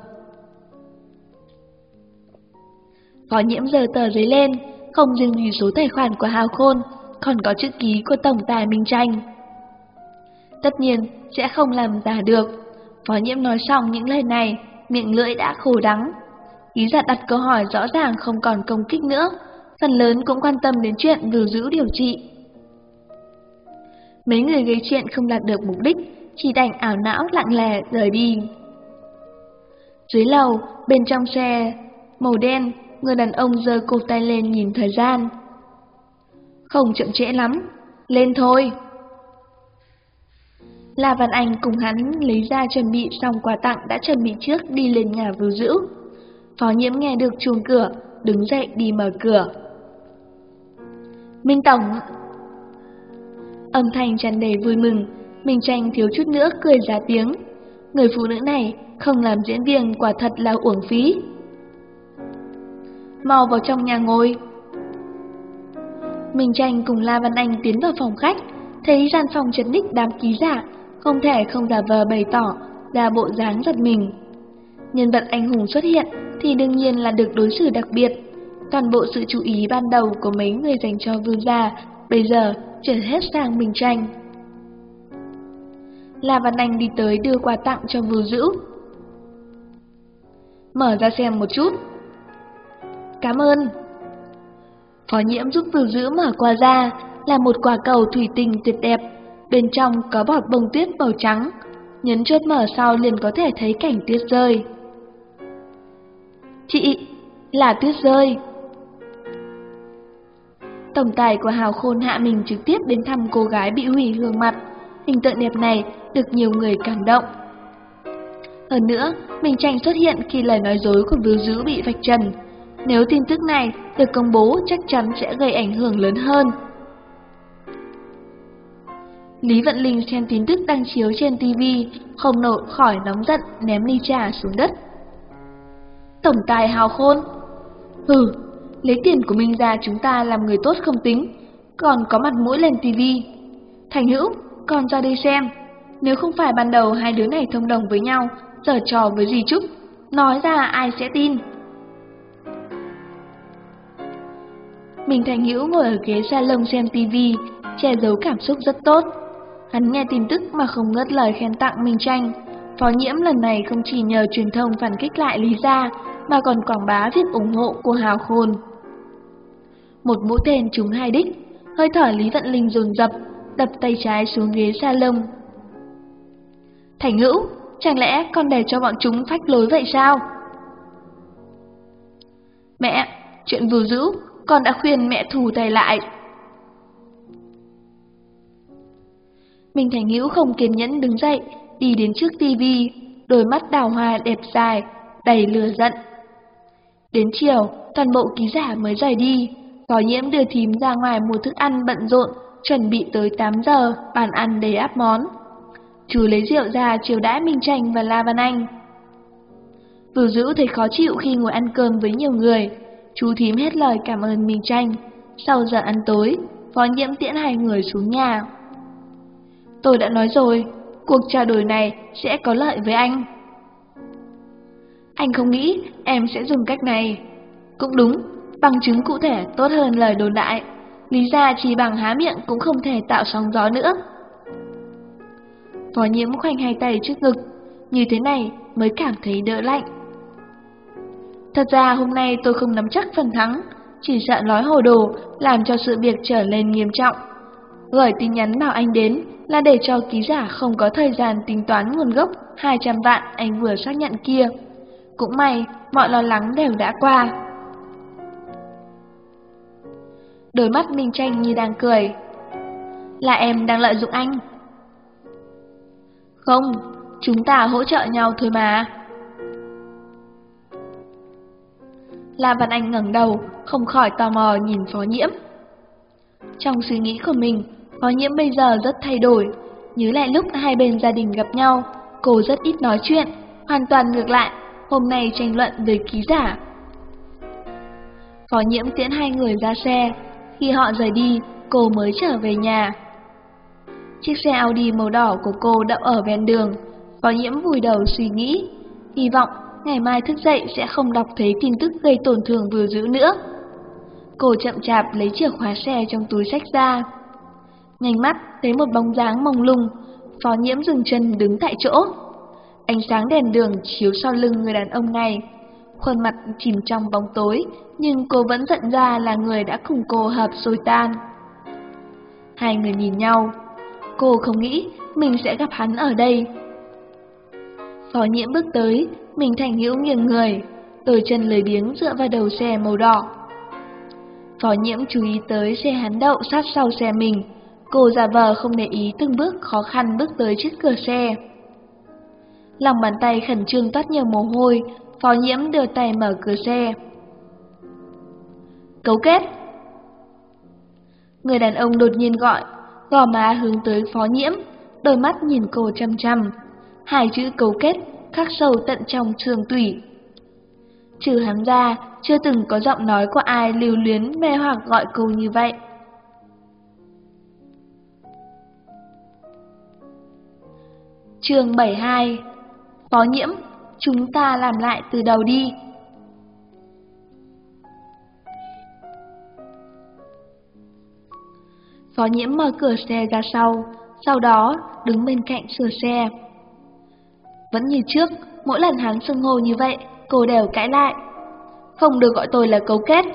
Phó Nhiễm giơ tờ giấy lên, không riêng gì số tài khoản của Hào Khôn, còn có chữ ký của Tổng tài Minh Tranh. Tất nhiên sẽ không làm giả được. Phó Nhiễm nói xong những lời này, miệng lưỡi đã khô đắng. Lý Giật đặt câu hỏi rõ ràng không còn công kích nữa, phần lớn cũng quan tâm đến chuyện Vưu Dữ điều trị. Mấy người gây chuyện không đạt được mục đích, chỉ đành ảo não lặng lẽ rời đi. Dưới lầu, bên trong xe màu đen, người đàn ông giơ cột tay lên nhìn thời gian. Không chậm trễ lắm, lên thôi. La Văn Anh cùng hắn lấy ra chuẩn bị xong quà tặng đã chuẩn bị trước đi lên nhà Vưu Dữ. Phó Nhiễm nghe được chuông cửa, đứng dậy đi mở cửa. Minh Tổng. Âm thanh tràn đầy vui mừng, Minh Tranh thiếu chút nữa cười ra tiếng. Người phụ nữ này không làm diễn viên quả thật là uổng phí. Mau vào trong nhà ngồi. Minh Tranh cùng La Văn Anh tiến vào phòng khách, thấy gian phòng chật ních đám ký giả, không thể không giả vờ bày tỏ ra bộ dáng giật mình. Nhân vật anh hùng xuất hiện thì đương nhiên là được đối xử đặc biệt. Toàn bộ sự chú ý ban đầu của mấy người dành cho Vưu gia bây giờ chuyển hết sang Minh Tranh. La Văn Anh đi tới đưa quà tặng cho Vưu Dữ. Mở ra xem một chút. Cảm ơn. Phó Nhiễm giúp Vưu Dữ mở quà ra, là một quả cầu thủy tinh tuyệt đẹp, bên trong có bọt bông tuyết màu trắng, nhấn chốt mở sau liền có thể thấy cảnh tuyết rơi. Chị, là tuyết rơi. Tổng tài của Hào Khôn hạ mình trực tiếp đến thăm cô gái bị hủy gương mặt, hình tượng đẹp này được nhiều người cảm động. Hơn nữa, Minh Tranh xuất hiện khi lời nói dối của Vưu Dữ bị vạch trần. Nếu tin tức này được công bố chắc chắn sẽ gây ảnh hưởng lớn hơn. Lý Vận Linh xem tin tức đăng chiếu trên TV, không nổi khỏi nóng giận ném ly trà xuống đất. Tổng tài Hào Khôn. Hừ, lấy tiền của Minh gia chúng ta làm người tốt không tính, còn có mặt mũi lên TV. Thành Hữu, con ra đây xem. Nếu không phải ban đầu hai đứa này thông đồng với nhau, giở trò với dì Trúc, nói ra ai sẽ tin. Mình Thành Hữu ngồi ở ghế salon xem TV, che giấu cảm xúc rất tốt. Hắn nghe tin tức mà không ngớt lời khen tặng Minh Tranh. Phó Nhiễm lần này không chỉ nhờ truyền thông phản kích lại Lý gia, mà còn quảng bá việc ủng hộ của Hào Khôn. Một mũi tên trúng hai đích, hơi thở Lý Vận Linh dồn dập, đập tay trái xuống ghế salon. Thành Hữu, chẳng lẽ con để cho bọn chúng phách lối vậy sao? Mẹ, chuyện Vưu Dữ, con đã khuyên mẹ thù tay lại. Minh Thành Hữu không kiên nhẫn đứng dậy, đi đến trước tivi, đôi mắt đào hoa đẹp dài, đầy lửa giận. Đến chiều, toàn bộ ký giả mới rời đi. Phó Nhiễm đưa thím ra ngoài mua thức ăn bận rộn, chuẩn bị tới 8 giờ, bàn ăn đầy ắp món. Chú lấy rượu ra chiều đãi Minh Tranh và La Văn Anh. Vưu Dữ thấy khó chịu khi ngồi ăn cơm với nhiều người. Chú thím hết lời cảm ơn Minh Tranh. Sau giờ ăn tối, Phó Nhiễm tiễn hai người xuống nhà. Tôi đã nói rồi, cuộc trao đổi này sẽ có lợi với anh. Anh không nghĩ em sẽ dùng cách này. Cũng đúng, bằng chứng cụ thể tốt hơn lời đồn đại. Lý ra chỉ bằng há miệng cũng không thể tạo sóng gió nữa. Phó Nhiễm khoanh hai tay trước ngực, như thế này mới cảm thấy đỡ lạnh. Thật ra hôm nay tôi không nắm chắc phần thắng, chỉ sợ nói hồ đồ làm cho sự việc trở nên nghiêm trọng. Gửi tin nhắn bảo anh đến là để cho ký giả không có thời gian tính toán nguồn gốc 200 vạn anh vừa xác nhận kia. Cũng may mọi lo lắng đều đã qua. Đôi mắt Minh Tranh như đang cười. Là em đang lợi dụng anh. Không, chúng ta hỗ trợ nhau thôi mà. La Văn Anh ngẩng đầu, không khỏi tò mò nhìn Phó Nhiễm. Trong suy nghĩ của mình, Phó Nhiễm bây giờ rất thay đổi. Nhớ lại lúc hai bên gia đình gặp nhau, cô rất ít nói chuyện, hoàn toàn ngược lại, hôm nay tranh luận với ký giả. Phó Nhiễm tiễn hai người ra xe, khi họ rời đi, cô mới trở về nhà. Chiếc xe Audi màu đỏ của cô đậu ở ven đường. Phó Nhiễm vùi đầu suy nghĩ, hy vọng ngày mai thức dậy sẽ không đọc thấy tin tức gây tổn thương Vưu Dữ nữa. Cô chậm chạp lấy chìa khóa xe trong túi xách ra. Nhanh mắt thấy một bóng dáng mông lung, Phó Nhiễm dừng chân đứng tại chỗ. Ánh sáng đèn đường chiếu sau lưng người đàn ông này. Khuôn mặt chìm trong bóng tối, nhưng cô vẫn nhận ra là người đã cùng cô hợp xôi tan. Hai người nhìn nhau. Cô không nghĩ mình sẽ gặp hắn ở đây. Phó Nhiễm bước tới, mình Thành Hữu nghiêng người, đôi chân lười biếng dựa vào đầu xe màu đỏ. Phó Nhiễm chú ý tới xe hắn đậu sát sau xe mình. Cô giả vờ không để ý từng bước khó khăn bước tới trước cửa xe. Lòng bàn tay khẩn trương toát nhiều mồ hôi, Phó Nhiễm đưa tay mở cửa xe. Cấu kết. Người đàn ông đột nhiên gọi, gò má hướng tới Phó Nhiễm, đôi mắt nhìn cô chăm chăm. Hai chữ cấu kết khắc sâu tận trong xương tủy. Trừ hắn ra, chưa từng có giọng nói của ai lưu luyến mê hoặc gọi cô như vậy. Chương 72. Phó Nhiễm, chúng ta làm lại từ đầu đi. Phó Nhiễm mở cửa xe ra sau đó đứng bên cạnh sửa xe. Vẫn như trước, mỗi lần hắn xưng hô như vậy, cô đều cãi lại. Không được gọi tôi là cấu kết.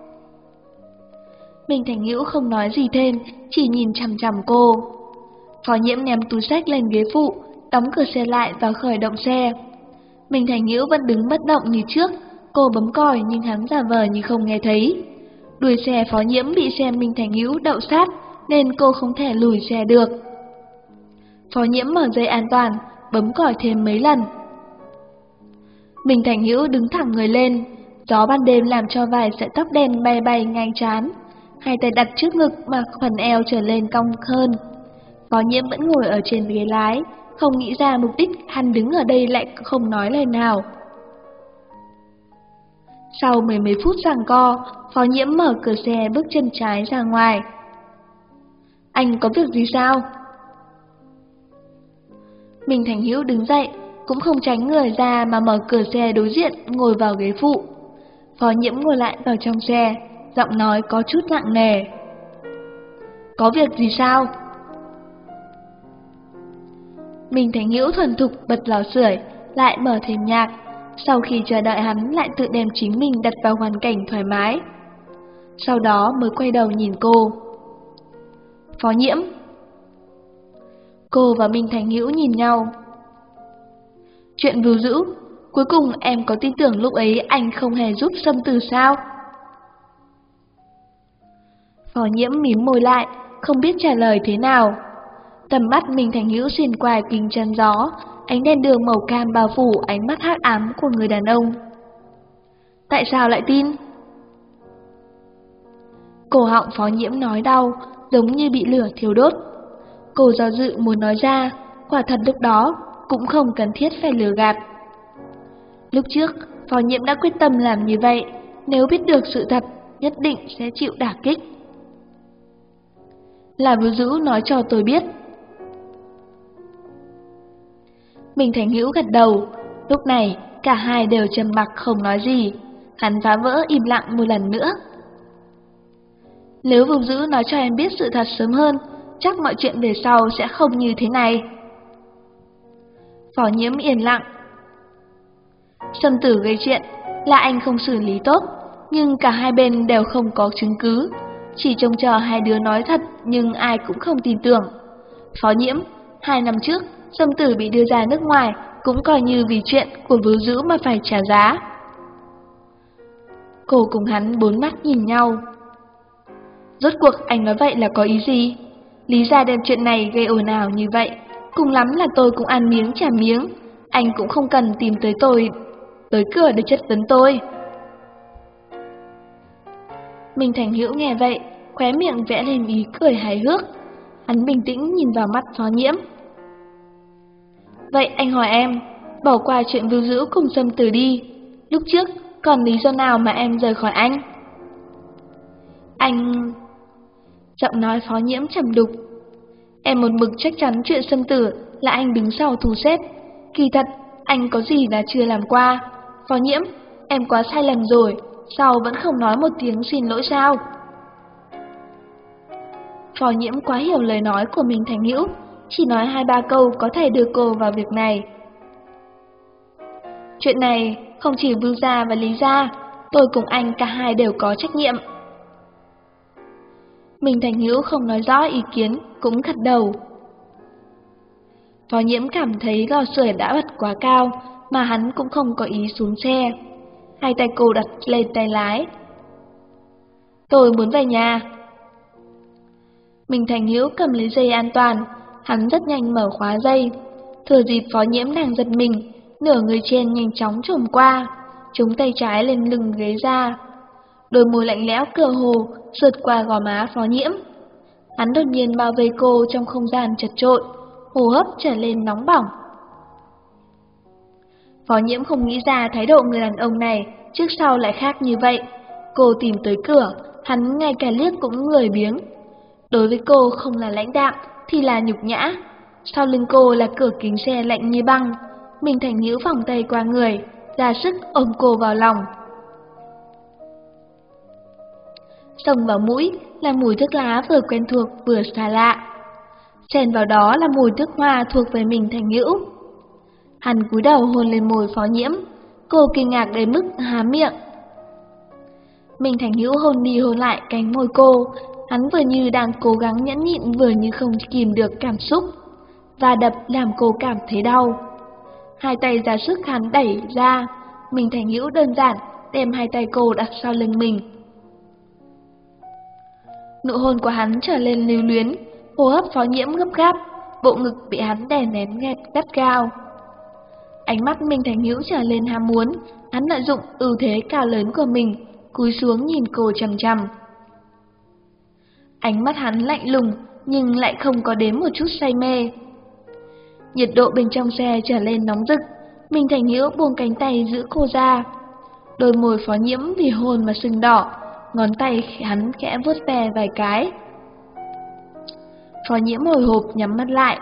Mình Thành Hữu không nói gì thêm, chỉ nhìn chằm chằm cô. Phó Nhiễm ném túi xách lên ghế phụ, đóng cửa xe lại và khởi động xe. Mình Thành Hữu vẫn đứng bất động như trước, cô bấm còi nhưng hắn giả vờ như không nghe thấy. Đuôi xe Phó Nhiễm bị xe Minh Thành Hữu đậu sát nên cô không thể lùi xe được. Phó Nhiễm mở dây an toàn, bấm còi thêm mấy lần. Mình Thành Hữu đứng thẳng người lên, gió ban đêm làm cho vài sợi tóc đen bay bay ngang trán, hai tay đặt trước ngực mà phần eo trở lên cong hơn. Phó Nhiễm vẫn ngồi ở trên ghế lái, không nghĩ ra mục đích hắn đứng ở đây lại không nói lời nào. Sau mấy phút giằng co, Phó Nhiễm mở cửa xe bước chân trái ra ngoài. Anh có việc gì sao? Mình Thành Hữu đứng dậy, cũng không tránh người ra mà mở cửa xe đối diện ngồi vào ghế phụ. Phó Nhiễm ngồi lại vào trong xe, giọng nói có chút nặng nề. Có việc gì sao? Mình Thành Hữu thuần thục bật lò sưởi, lại mở thêm nhạc. Sau khi chờ đợi hắn lại tự đem chính mình đặt vào hoàn cảnh thoải mái. Sau đó mới quay đầu nhìn cô. Phó Nhiễm. Cô và Minh Thành Hữu nhìn nhau. Chuyện Vưu Dữ, cuối cùng em có tin tưởng lúc ấy anh không hề giúp Sâm Tử sao? Phó Nhiễm mím môi lại, không biết trả lời thế nào. Tầm mắt Minh Thành Hữu xuyên qua kính chắn gió, ánh đèn đường màu cam bao phủ ánh mắt hắc ám của người đàn ông. Tại sao lại tin? Cổ họng Phó Nhiễm nói đau, giống như bị lửa thiêu đốt. Cô do dự muốn nói ra, quả thật lúc đó cũng không cần thiết phải lừa gạt. Lúc trước, Phó Nhiễm đã quyết tâm làm như vậy, nếu biết được sự thật, nhất định sẽ chịu đả kích. Là Vưu Dữ nói cho tôi biết. Mình Thành Hữu gật đầu, lúc này cả hai đều trầm mặc không nói gì. Hắn phá vỡ im lặng một lần nữa. Nếu Vưu Dữ nói cho em biết sự thật sớm hơn, chắc mọi chuyện về sau sẽ không như thế này. Phó Nhiễm yên lặng. Sâm Tử gây chuyện là anh không xử lý tốt, nhưng cả hai bên đều không có chứng cứ, chỉ trông chờ hai đứa nói thật nhưng ai cũng không tin tưởng. Phó Nhiễm, 2 năm trước, Sâm Tử bị đưa ra nước ngoài cũng coi như vì chuyện của Vưu Dữ mà phải trả giá. Cô cùng hắn bốn mắt nhìn nhau. Rốt cuộc anh nói vậy là có ý gì? Lý ra đem chuyện này gây ồn ào như vậy, cùng lắm là tôi cũng ăn miếng trả miếng, anh cũng không cần tìm tới tôi, tới cửa để chất vấn tôi. Minh Thành Hữu nghe vậy, khóe miệng vẽ lên ý cười hài hước. Hắn bình tĩnh nhìn vào mắt Phó Nhiễm. Vậy anh hỏi em, bỏ qua chuyện Vưu Dữ cùng Sâm Tử đi, lúc trước còn lý do nào mà em rời khỏi anh? Anh... Giọng nói Phó Nhiễm trầm đục. Em một mực chắc chắn chuyện Sâm Tử là anh đứng sau thu xếp. Kỳ thật, anh có gì đã chưa làm qua. Phó Nhiễm, em quá sai lầm rồi, sao vẫn không nói một tiếng xin lỗi sao? Phó Nhiễm quá hiểu lời nói của mình Thành Hữu, chỉ nói 2-3 câu có thể đưa cô vào việc này. Chuyện này không chỉ Vương gia và Lý gia, tôi cùng anh cả hai đều có trách nhiệm. Mình Thành Hữu không nói rõ ý kiến, cũng gật đầu. Phó Nhiễm cảm thấy lò sưởi đã bật quá cao, mà hắn cũng không có ý xuống xe. Hai tay cô đặt lên tay lái. Tôi muốn về nhà. Mình Thành Hữu cầm lấy dây an toàn, hắn rất nhanh mở khóa dây. Thừa dịp Phó Nhiễm đang giật mình, nửa người trên nhanh chóng trồm qua, chống tay trái lên lưng ghế ra. Đôi môi lạnh lẽo cơ hồ sượt qua gò má Phó Nhiễm. Hắn đột nhiên bao vây cô trong không gian chật chội, hô hấp trở lên nóng bỏng. Phó Nhiễm không nghĩ ra thái độ người đàn ông này trước sau lại khác như vậy. Cô tìm tới cửa, hắn ngay cả liếc cũng lười biếng. Đối với cô không là lãnh đạm thì là nhục nhã. Sau lưng cô là cửa kính xe lạnh như băng. Mình Thành Hữu vòng tay qua người, ra sức ôm cô vào lòng. Xông vào mũi là mùi thuốc lá vừa quen thuộc vừa xa lạ. Xen vào đó là mùi nước hoa thuộc về mình Thành Hữu. Hắn cúi đầu hôn lên môi Phó Nhiễm, cô kinh ngạc đến mức há miệng. Mình Thành Hữu hôn đi hôn lại cánh môi cô, hắn vừa như đang cố gắng nhẫn nhịn vừa như không kìm được cảm xúc, và đập làm cô cảm thấy đau. Hai tay ra sức hắn đẩy ra, mình Thành Hữu đơn giản đem hai tay cô đặt sau lưng mình. Nụ hôn của hắn trở lên lưu luyến, hô hấp Phó Nhiễm gấp gáp, bộ ngực bị hắn đè nén nghẹt gắt gao. Ánh mắt mình Thành Hữu trở lên ham muốn, hắn lợi dụng ưu thế cao lớn của mình, cúi xuống nhìn cô chằm chằm. Ánh mắt hắn lạnh lùng nhưng lại không có đến một chút say mê. Nhiệt độ bên trong xe trở lên nóng rực, mình Thành Hữu buông cánh tay giữ cô ra. Đôi môi Phó Nhiễm vì hôn mà sưng đỏ, ngón tay hắn khẽ vuốt ve vài cái. Phó Nhiễm hồi hộp nhắm mắt lại.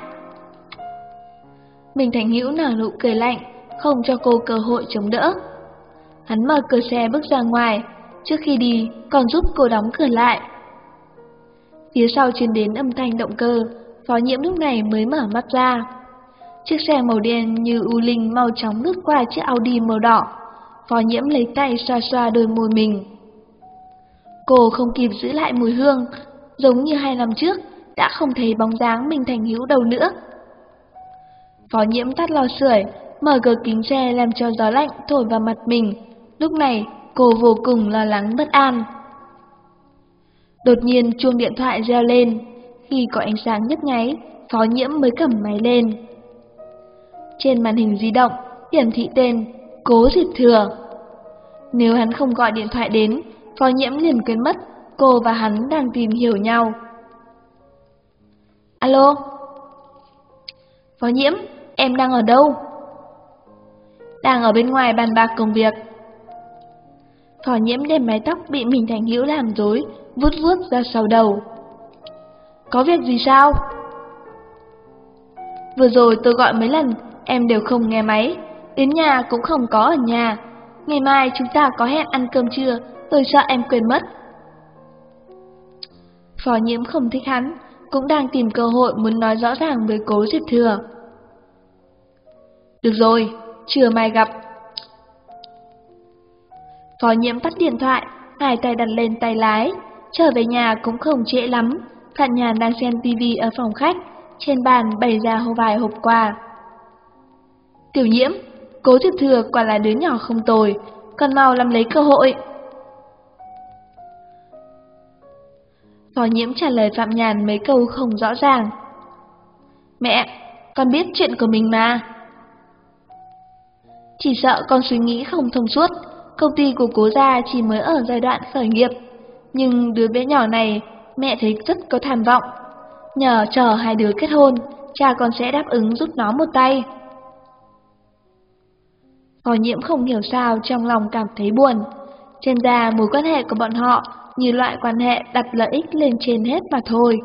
Mình Thành Hữu nở nụ cười lạnh, không cho cô cơ hội chống đỡ. Hắn mở cửa xe bước ra ngoài, trước khi đi còn giúp cô đóng cửa lại. Phía sau truyền đến âm thanh động cơ, Phó Nhiễm lúc này mới mở mắt ra. Chiếc xe màu đen như u linh mau chóng lướt qua chiếc Audi màu đỏ. Phó Nhiễm lấy tay xoa xoa đôi môi mình. Cô không kịp giữ lại mùi hương, giống như 2 năm trước, đã không thấy bóng dáng mình Thành Hữu đâu nữa. Phó Nhiễm tắt lò sưởi, mở cửa kính xe làm cho gió lạnh thổi vào mặt mình. Lúc này, cô vô cùng lo lắng bất an. Đột nhiên chuông điện thoại reo lên, khi có ánh sáng nhấp nháy, Phó Nhiễm mới cầm máy lên. Trên màn hình di động hiển thị tên Cố Diệp Thừa. Nếu hắn không gọi điện thoại đến, Phó Nhiễm liền quên mất cô và hắn đang tìm hiểu nhau. Alo? Phó Nhiễm, em đang ở đâu? Đang ở bên ngoài bàn bạc công việc. Phó Nhiễm đem mái tóc bị mình Thành Hữu làm rối, vuốt vuốt ra sau đầu. Có việc gì sao? Vừa rồi tôi gọi mấy lần, em đều không nghe máy, đến nhà cũng không có ở nhà. Ngày mai chúng ta có hẹn ăn cơm trưa, tôi sợ em quên mất. Phó Nhiễm không thích hắn, cũng đang tìm cơ hội muốn nói rõ ràng với Cố Diệp Thừa. Được rồi, trưa mai gặp. Phó Nhiễm tắt điện thoại, hai tay đặt lên tay lái. Trở về nhà cũng không trễ lắm. Phạm Nhàn đang xem tivi ở phòng khách, trên bàn bày ra vài hộp quà. Tiểu Nhiễm, Cố Diệp Thừa quả là đứa nhỏ không tồi, con mau làm lấy cơ hội. Phó Nhiễm trả lời Phạm Nhàn mấy câu không rõ ràng. Mẹ, con biết chuyện của mình mà. Chỉ sợ con suy nghĩ không thông suốt. Công ty của Cố gia chỉ mới ở giai đoạn khởi nghiệp, nhưng đứa bé nhỏ này mẹ thấy rất có tham vọng. Nhờ chờ hai đứa kết hôn, cha con sẽ đáp ứng giúp nó một tay. Phó Nhiễm không hiểu sao trong lòng cảm thấy buồn. Xem ra mối quan hệ của bọn họ như loại quan hệ đặt lợi ích lên trên hết mà thôi.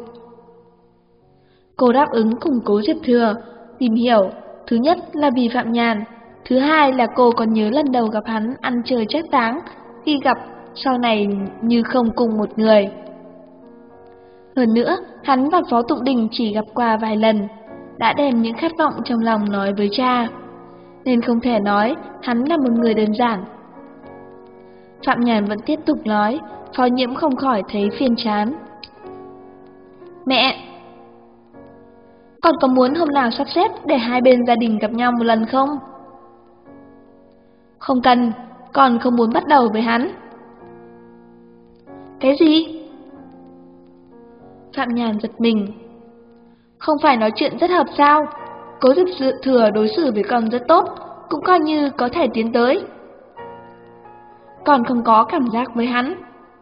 Cô đáp ứng cùng Cố Diệp Thừa, tìm hiểu, thứ nhất là vì Phạm Nhàn, thứ hai là cô còn nhớ lần đầu gặp hắn ăn chơi trác táng, khi gặp sau này như không cùng một người. Hơn nữa, hắn và Phó Tụng Đình chỉ gặp qua vài lần, đã đem những khát vọng trong lòng nói với cha. nên không thể nói hắn là một người đơn giản. Phạm Nhàn vẫn tiếp tục nói, Phó Nhiễm không khỏi thấy phiền chán. Mẹ! Con có muốn hôm nào sắp xếp để hai bên gia đình gặp nhau một lần không? Không cần, con không muốn bắt đầu với hắn. Cái gì? Phạm Nhàn giật mình. Không phải nói chuyện rất hợp sao? Cố Diệp Thừa đối xử với con rất tốt, cũng coi như có thể tiến tới. Con không có cảm giác với hắn.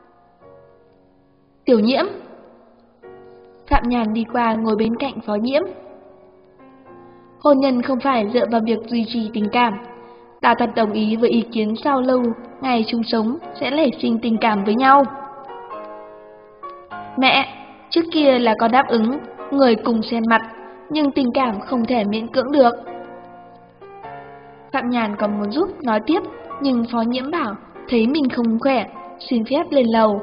Tiểu Nhiễm. Phạm Nhàn đi qua ngồi bên cạnh Phó Nhiễm. Hôn nhân không phải dựa vào việc duy trì tình cảm. Ta thật đồng ý với ý kiến sau lâu ngày chung sống sẽ nảy sinh tình cảm với nhau. Mẹ, trước kia là con đáp ứng, người cùng xem mặt, nhưng tình cảm không thể miễn cưỡng được. Phạm Nhàn còn muốn giúp nói tiếp, nhưng Phó Nhiễm bảo thấy mình không khỏe, xin phép lên lầu.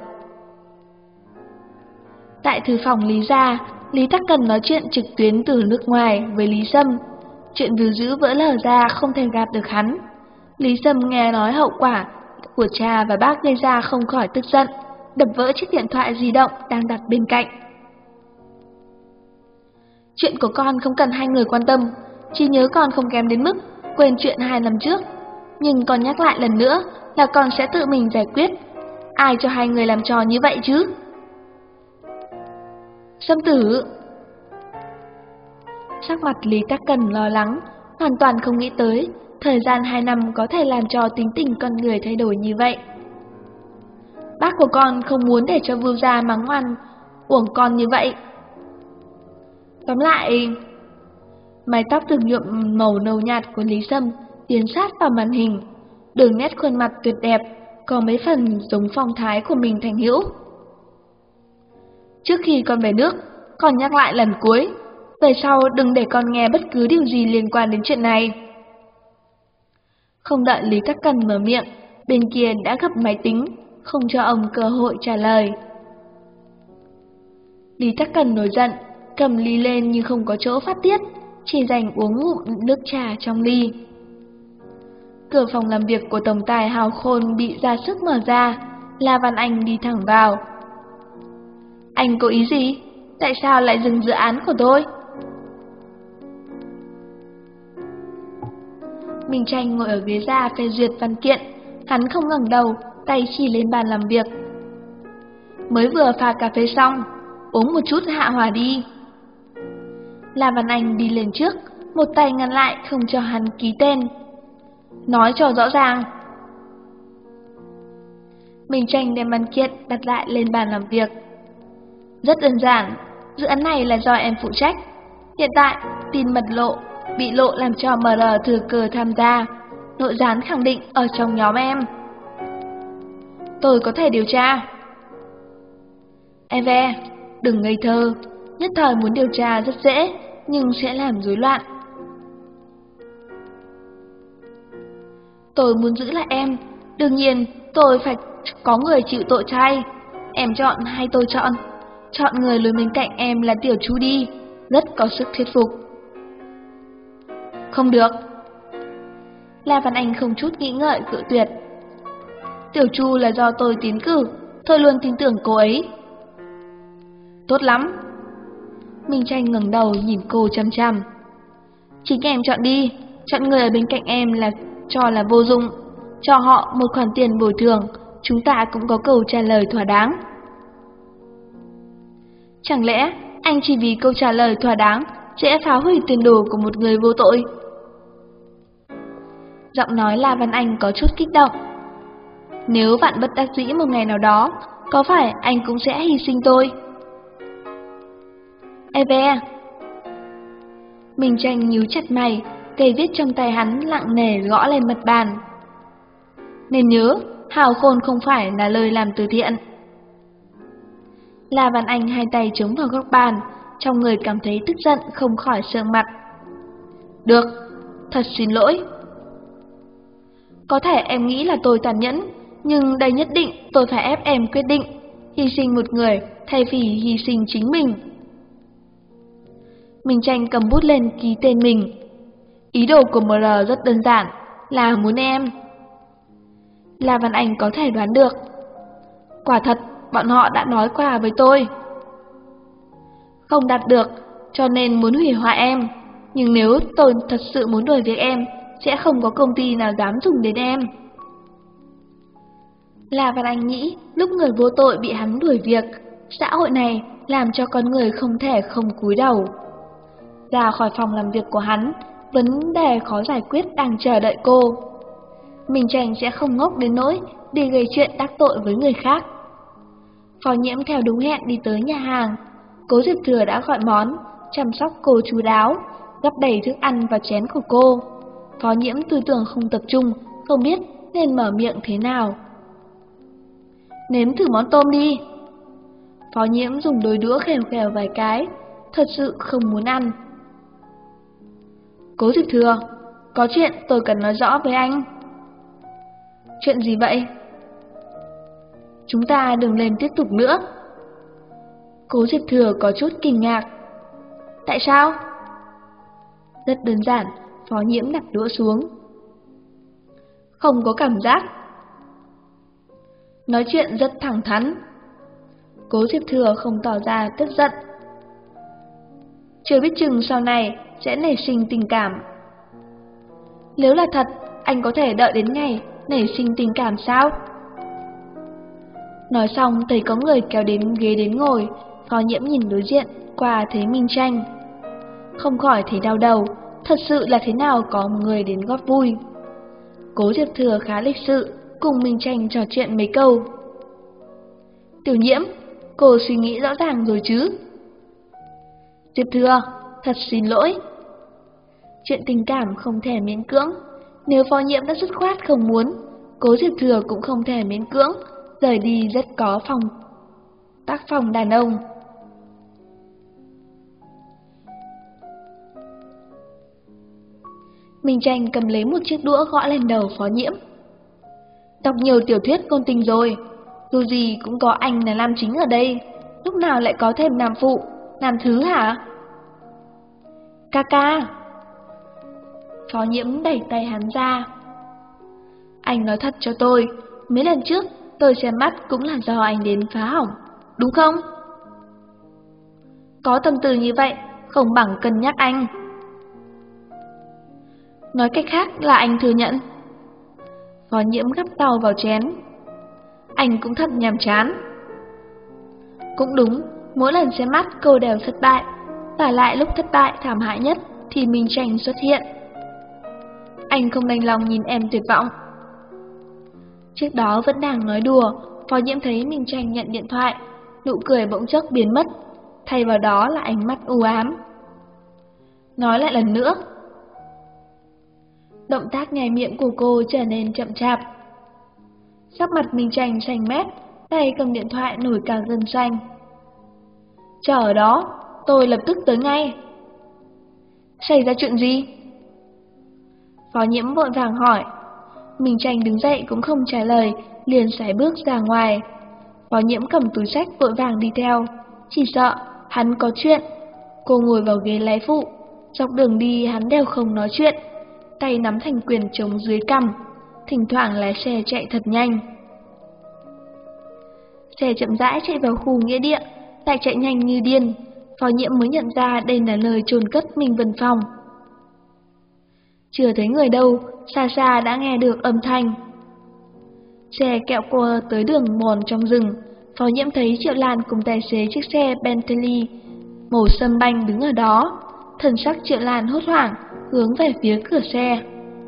Tại thư phòng Lý gia, Lý Tắc Cần nói chuyện trực tuyến từ nước ngoài với Lý Sâm. Chuyện Vưu Dữ vỡ lở ra không thể gạt được hắn. Lý Sâm nghe nói hậu quả của cha và bác gây ra không khỏi tức giận, đập vỡ chiếc điện thoại di động đang đặt bên cạnh. Chuyện của con không cần hai người quan tâm, trí nhớ con không kém đến mức quên chuyện 2 năm trước. Nhưng con nhắc lại lần nữa là con sẽ tự mình giải quyết. Ai cho hai người làm trò như vậy chứ? Sâm tử. Sắc mặt Lý Tắc Cần lo lắng, hoàn toàn không nghĩ tới thời gian 2 năm có thể làm cho tính tình con người thay đổi như vậy. Bác của con không muốn để cho Vưu gia mắng ngoan uổng con như vậy. Tóm lại, mái tóc từng nhuộm màu nâu nhạt của Lý Sâm tiến sát vào màn hình, đường nét khuôn mặt tuyệt đẹp, có mấy phần giống phong thái của mình Thành Hữu. Trước khi con về nước, con nhắc lại lần cuối, về sau đừng để con nghe bất cứ điều gì liên quan đến chuyện này. Không đợi Lý Tắc Cần mở miệng, bên kia đã gập máy tính, không cho ông cơ hội trả lời. Lý Tắc Cần nổi giận, cầm ly lên nhưng không có chỗ phát tiết, chỉ dành uống ngụm nước trà trong ly. Cửa phòng làm việc của tổng tài Hào Khôn bị ra sức mở ra, La Văn Anh đi thẳng vào. Anh có ý gì? Tại sao lại dừng dự án của tôi? Minh Tranh ngồi ở ghế ra phê duyệt văn kiện, hắn không ngẩng đầu, tay chỉ lên bàn làm việc. Mới vừa pha cà phê xong, uống một chút hạ hỏa đi. La Văn Anh đi lên trước, một tay ngăn lại không cho hắn ký tên. Nói cho rõ ràng. Minh Tranh đem văn kiện đặt lại lên bàn làm việc. Rất đơn giản, dự án này là do em phụ trách. Hiện tại, tin mật bị lộ làm cho MR thừa cơ tham gia. Nội gián khẳng định ở trong nhóm em. Tôi có thể điều tra. Eve, đừng ngây thơ. Nhất thời muốn điều tra rất dễ, nhưng sẽ làm rối loạn. Tôi muốn giữ lại em. Đương nhiên, tôi phải có người chịu tội thay. Em chọn hay tôi chọn? Chọn người luôn bên cạnh em là Tiểu Chu đi. Rất có sức thuyết phục. Không được. La Văn Anh không chút nghĩ ngợi cự tuyệt. Tiểu Chu là do tôi tiến cử, tôi luôn tin tưởng cô ấy. Tốt lắm. Minh Tranh ngẩng đầu nhìn cô chăm chăm. Chính em chọn đi, chọn người ở bên cạnh em là vô dụng. Cho họ một khoản tiền bồi thường, chúng ta cũng có câu trả lời thỏa đáng. Chẳng lẽ anh chỉ vì câu trả lời thỏa đáng sẽ phá hủy tiền đồ của một người vô tội? Giọng nói La Văn Anh có chút kích động. Nếu vạn bất đắc dĩ một ngày nào đó, có phải anh cũng sẽ hy sinh tôi? Eve. Minh Tranh nhíu chặt mày, cây viết trong tay hắn nặng nề gõ lên mặt bàn. Nên nhớ, Hào Khôn không phải là lời làm từ thiện. La Văn Anh hai tay chống vào góc bàn, trong người cảm thấy tức giận không khỏi sượng mặt. Được, thật xin lỗi. Có thể em nghĩ là tôi tàn nhẫn, nhưng đây nhất định tôi phải ép em quyết định, hy sinh một người thay vì hy sinh chính mình. Minh Tranh cầm bút lên ký tên mình. Ý đồ của MR rất đơn giản, là muốn em. La Văn Anh có thể đoán được. Quả thật, bọn họ đã nói qua với tôi. Không đạt được, cho nên muốn hủy hoại em. Nhưng nếu tôi thật sự muốn đuổi việc em, sẽ không có công ty nào dám dùng đến em. La Văn Anh nghĩ lúc người vô tội bị hắn đuổi việc, xã hội này làm cho con người không thể không cúi đầu. Ra khỏi phòng làm việc của hắn, vấn đề khó giải quyết đang chờ đợi cô. Minh Tranh sẽ không ngốc đến nỗi đi gây chuyện đắc tội với người khác. Phó Nhiễm theo đúng hẹn đi tới nhà hàng. Cố Diệp Thừa đã gọi món, chăm sóc cô chu đáo, gắp đầy thức ăn vào chén của cô. Phó Nhiễm tư tưởng không tập trung, không biết nên mở miệng thế nào. Nếm thử món tôm đi. Phó Nhiễm dùng đôi đũa khều khều vài cái, thật sự không muốn ăn. Cố Diệp Thừa, có chuyện tôi cần nói rõ với anh. Chuyện gì vậy? Chúng ta đừng lên tiếp tục nữa. Cố Diệp Thừa có chút kinh ngạc. Tại sao? Rất đơn giản, Phó Nhiễm đặt đũa xuống. Không có cảm giác. Nói chuyện rất thẳng thắn. Cố Diệp Thừa không tỏ ra tức giận. Chưa biết chừng sau này sẽ nảy sinh tình cảm. Nếu là thật, anh có thể đợi đến ngày nảy sinh tình cảm sao? Nói xong thấy có người kéo đến ghế đến ngồi. Phó Nhiễm nhìn đối diện qua thấy Minh Tranh, không khỏi thấy đau đầu. Thật sự là thế nào có một người đến góp vui. Cố Diệp Thừa khá lịch sự, cùng Minh Tranh trò chuyện mấy câu. Tiểu Nhiễm, cô suy nghĩ rõ ràng rồi chứ? Diệp Thừa, thật xin lỗi. Chuyện tình cảm không thể miễn cưỡng. Nếu Phó Nhiễm đã dứt khoát không muốn, Cố Diệp Thừa cũng không thể miễn cưỡng. Rời đi rất có tác phong đàn ông. Minh Tranh cầm lấy một chiếc đũa gõ lên đầu Phó Nhiễm. Đọc nhiều tiểu thuyết ngôn tình rồi, dù gì cũng có anh là nam chính ở đây, lúc nào lại có thêm nam phụ, nam thứ hả? Ca ca. Phó Nhiễm đẩy tay hắn ra. Anh nói thật cho tôi, mấy lần trước tôi xem mắt cũng là do anh đến phá hỏng, đúng không? Có tâm tư như vậy, không bằng cân nhắc anh. Nói cách khác là anh thừa nhận. Phó Nhiễm gắp rau vào chén. Anh cũng thật nhàm chán. Cũng đúng, mỗi lần xem mắt cô đều thất bại. Và lại lúc thất bại thảm hại nhất thì Minh Tranh xuất hiện. Anh không đành lòng nhìn em tuyệt vọng. Trước đó vẫn đang nói đùa, Phó Nhiễm thấy Minh Tranh nhận điện thoại, nụ cười bỗng chốc biến mất, thay vào đó là ánh mắt u ám. Nói lại lần nữa. Động tác nhai miệng của cô trở nên chậm chạp. Sắc mặt Minh Tranh xanh mét, tay cầm điện thoại nổi cả gân xanh. Chờ ở đó, tôi lập tức tới ngay. Xảy ra chuyện gì? Phó Nhiễm vội vàng hỏi. Minh Tranh đứng dậy cũng không trả lời, liền sải bước ra ngoài. Phó Nhiễm cầm túi xách vội vàng đi theo, chỉ sợ hắn có chuyện. Cô ngồi vào ghế lái phụ, dọc đường đi hắn đều không nói chuyện, tay nắm thành quyền chống dưới cằm, thỉnh thoảng lái xe chạy thật nhanh. Xe chậm rãi chạy vào khu nghĩa địa, lại chạy nhanh như điên. Phó Nhiễm mới nhận ra đây là nơi chôn cất Minh Vân Phong. Chưa thấy người đâu, xa xa đã nghe được âm thanh. Xe kẹo qua tới đường mòn trong rừng. Phó Nhiễm thấy Triệu Lan cùng tài xế chiếc xe Bentley màu sâm banh đứng ở đó. Thần sắc Triệu Lan hốt hoảng, hướng về phía cửa xe.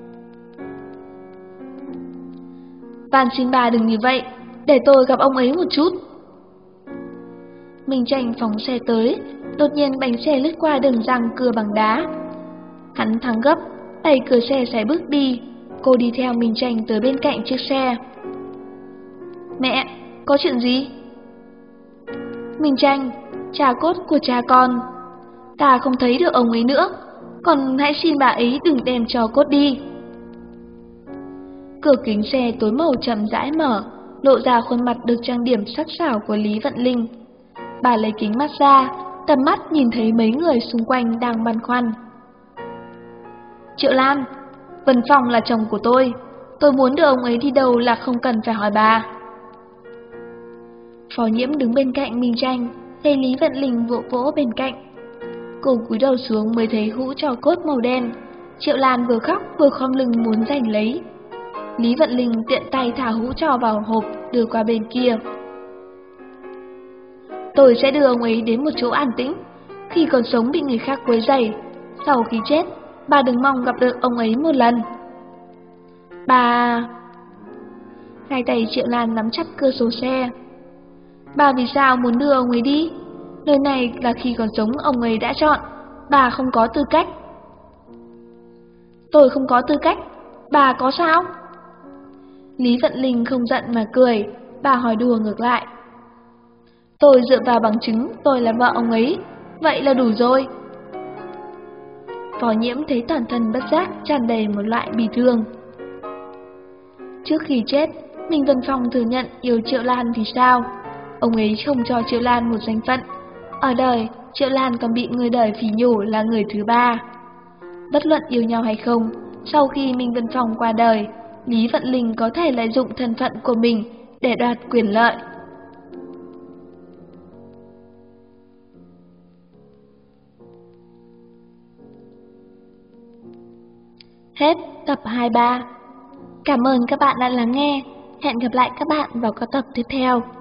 Van xin bà đừng như vậy, để tôi gặp ông ấy một chút. Minh Tranh phóng xe tới, đột nhiên bánh xe lướt qua đường răng cưa bằng đá. Hắn thắng gấp, đẩy cửa xe sải bước đi. Cô đi theo Minh Tranh tới bên cạnh chiếc xe. Mẹ, có chuyện gì? Minh Tranh, cha cốt của cha con. Ta không thấy được ông ấy nữa, còn hãy xin bà ấy đừng đem cho cốt đi. Cửa kính xe tối màu chậm rãi mở, lộ ra khuôn mặt được trang điểm sắc sảo của Lý Vận Linh. Bà lấy kính mắt ra, tầm mắt nhìn thấy mấy người xung quanh đang băn khoăn. Triệu Lan, Vân Phong là chồng của tôi muốn đưa ông ấy đi đâu là không cần phải hỏi bà. Phó Nhiễm đứng bên cạnh Minh Tranh, thấy Lý Vận Linh vỗ vỗ bên cạnh. Cô cúi đầu xuống mới thấy hũ tro cốt màu đen. Triệu Lan vừa khóc vừa khom lưng muốn giành lấy. Lý Vận Linh tiện tay thả hũ tro vào hộp đưa qua bên kia. Tôi sẽ đưa ông ấy đến một chỗ an tĩnh, khi còn sống bị người khác quấy rầy, sau khi chết, bà đừng mong gặp được ông ấy một lần. Bà... Hai tay Triệu Lan nắm chặt cửa sổ xe. Bà vì sao muốn đưa ông ấy đi? Nơi này là khi còn sống ông ấy đã chọn, bà không có tư cách. Tôi không có tư cách, bà có sao? Lý Vận Linh không giận mà cười, bà hỏi đùa ngược lại. Tôi dựa vào bằng chứng tôi là vợ ông ấy, vậy là đủ rồi. Phó Nhiễm thấy toàn thân bất giác tràn đầy một loại bi thương. Trước khi chết, Minh Vân Phong thừa nhận yêu Triệu Lan thì sao? Ông ấy không cho Triệu Lan một danh phận. Ở đời, Triệu Lan còn bị người đời phỉ nhổ là người thứ ba. Bất luận yêu nhau hay không, sau khi Minh Vân Phong qua đời, Lý Vận Linh có thể lợi dụng thân phận của mình để đoạt quyền lợi. Hết tập 23. Cảm ơn các bạn đã lắng nghe. Hẹn gặp lại các bạn vào các tập tiếp theo.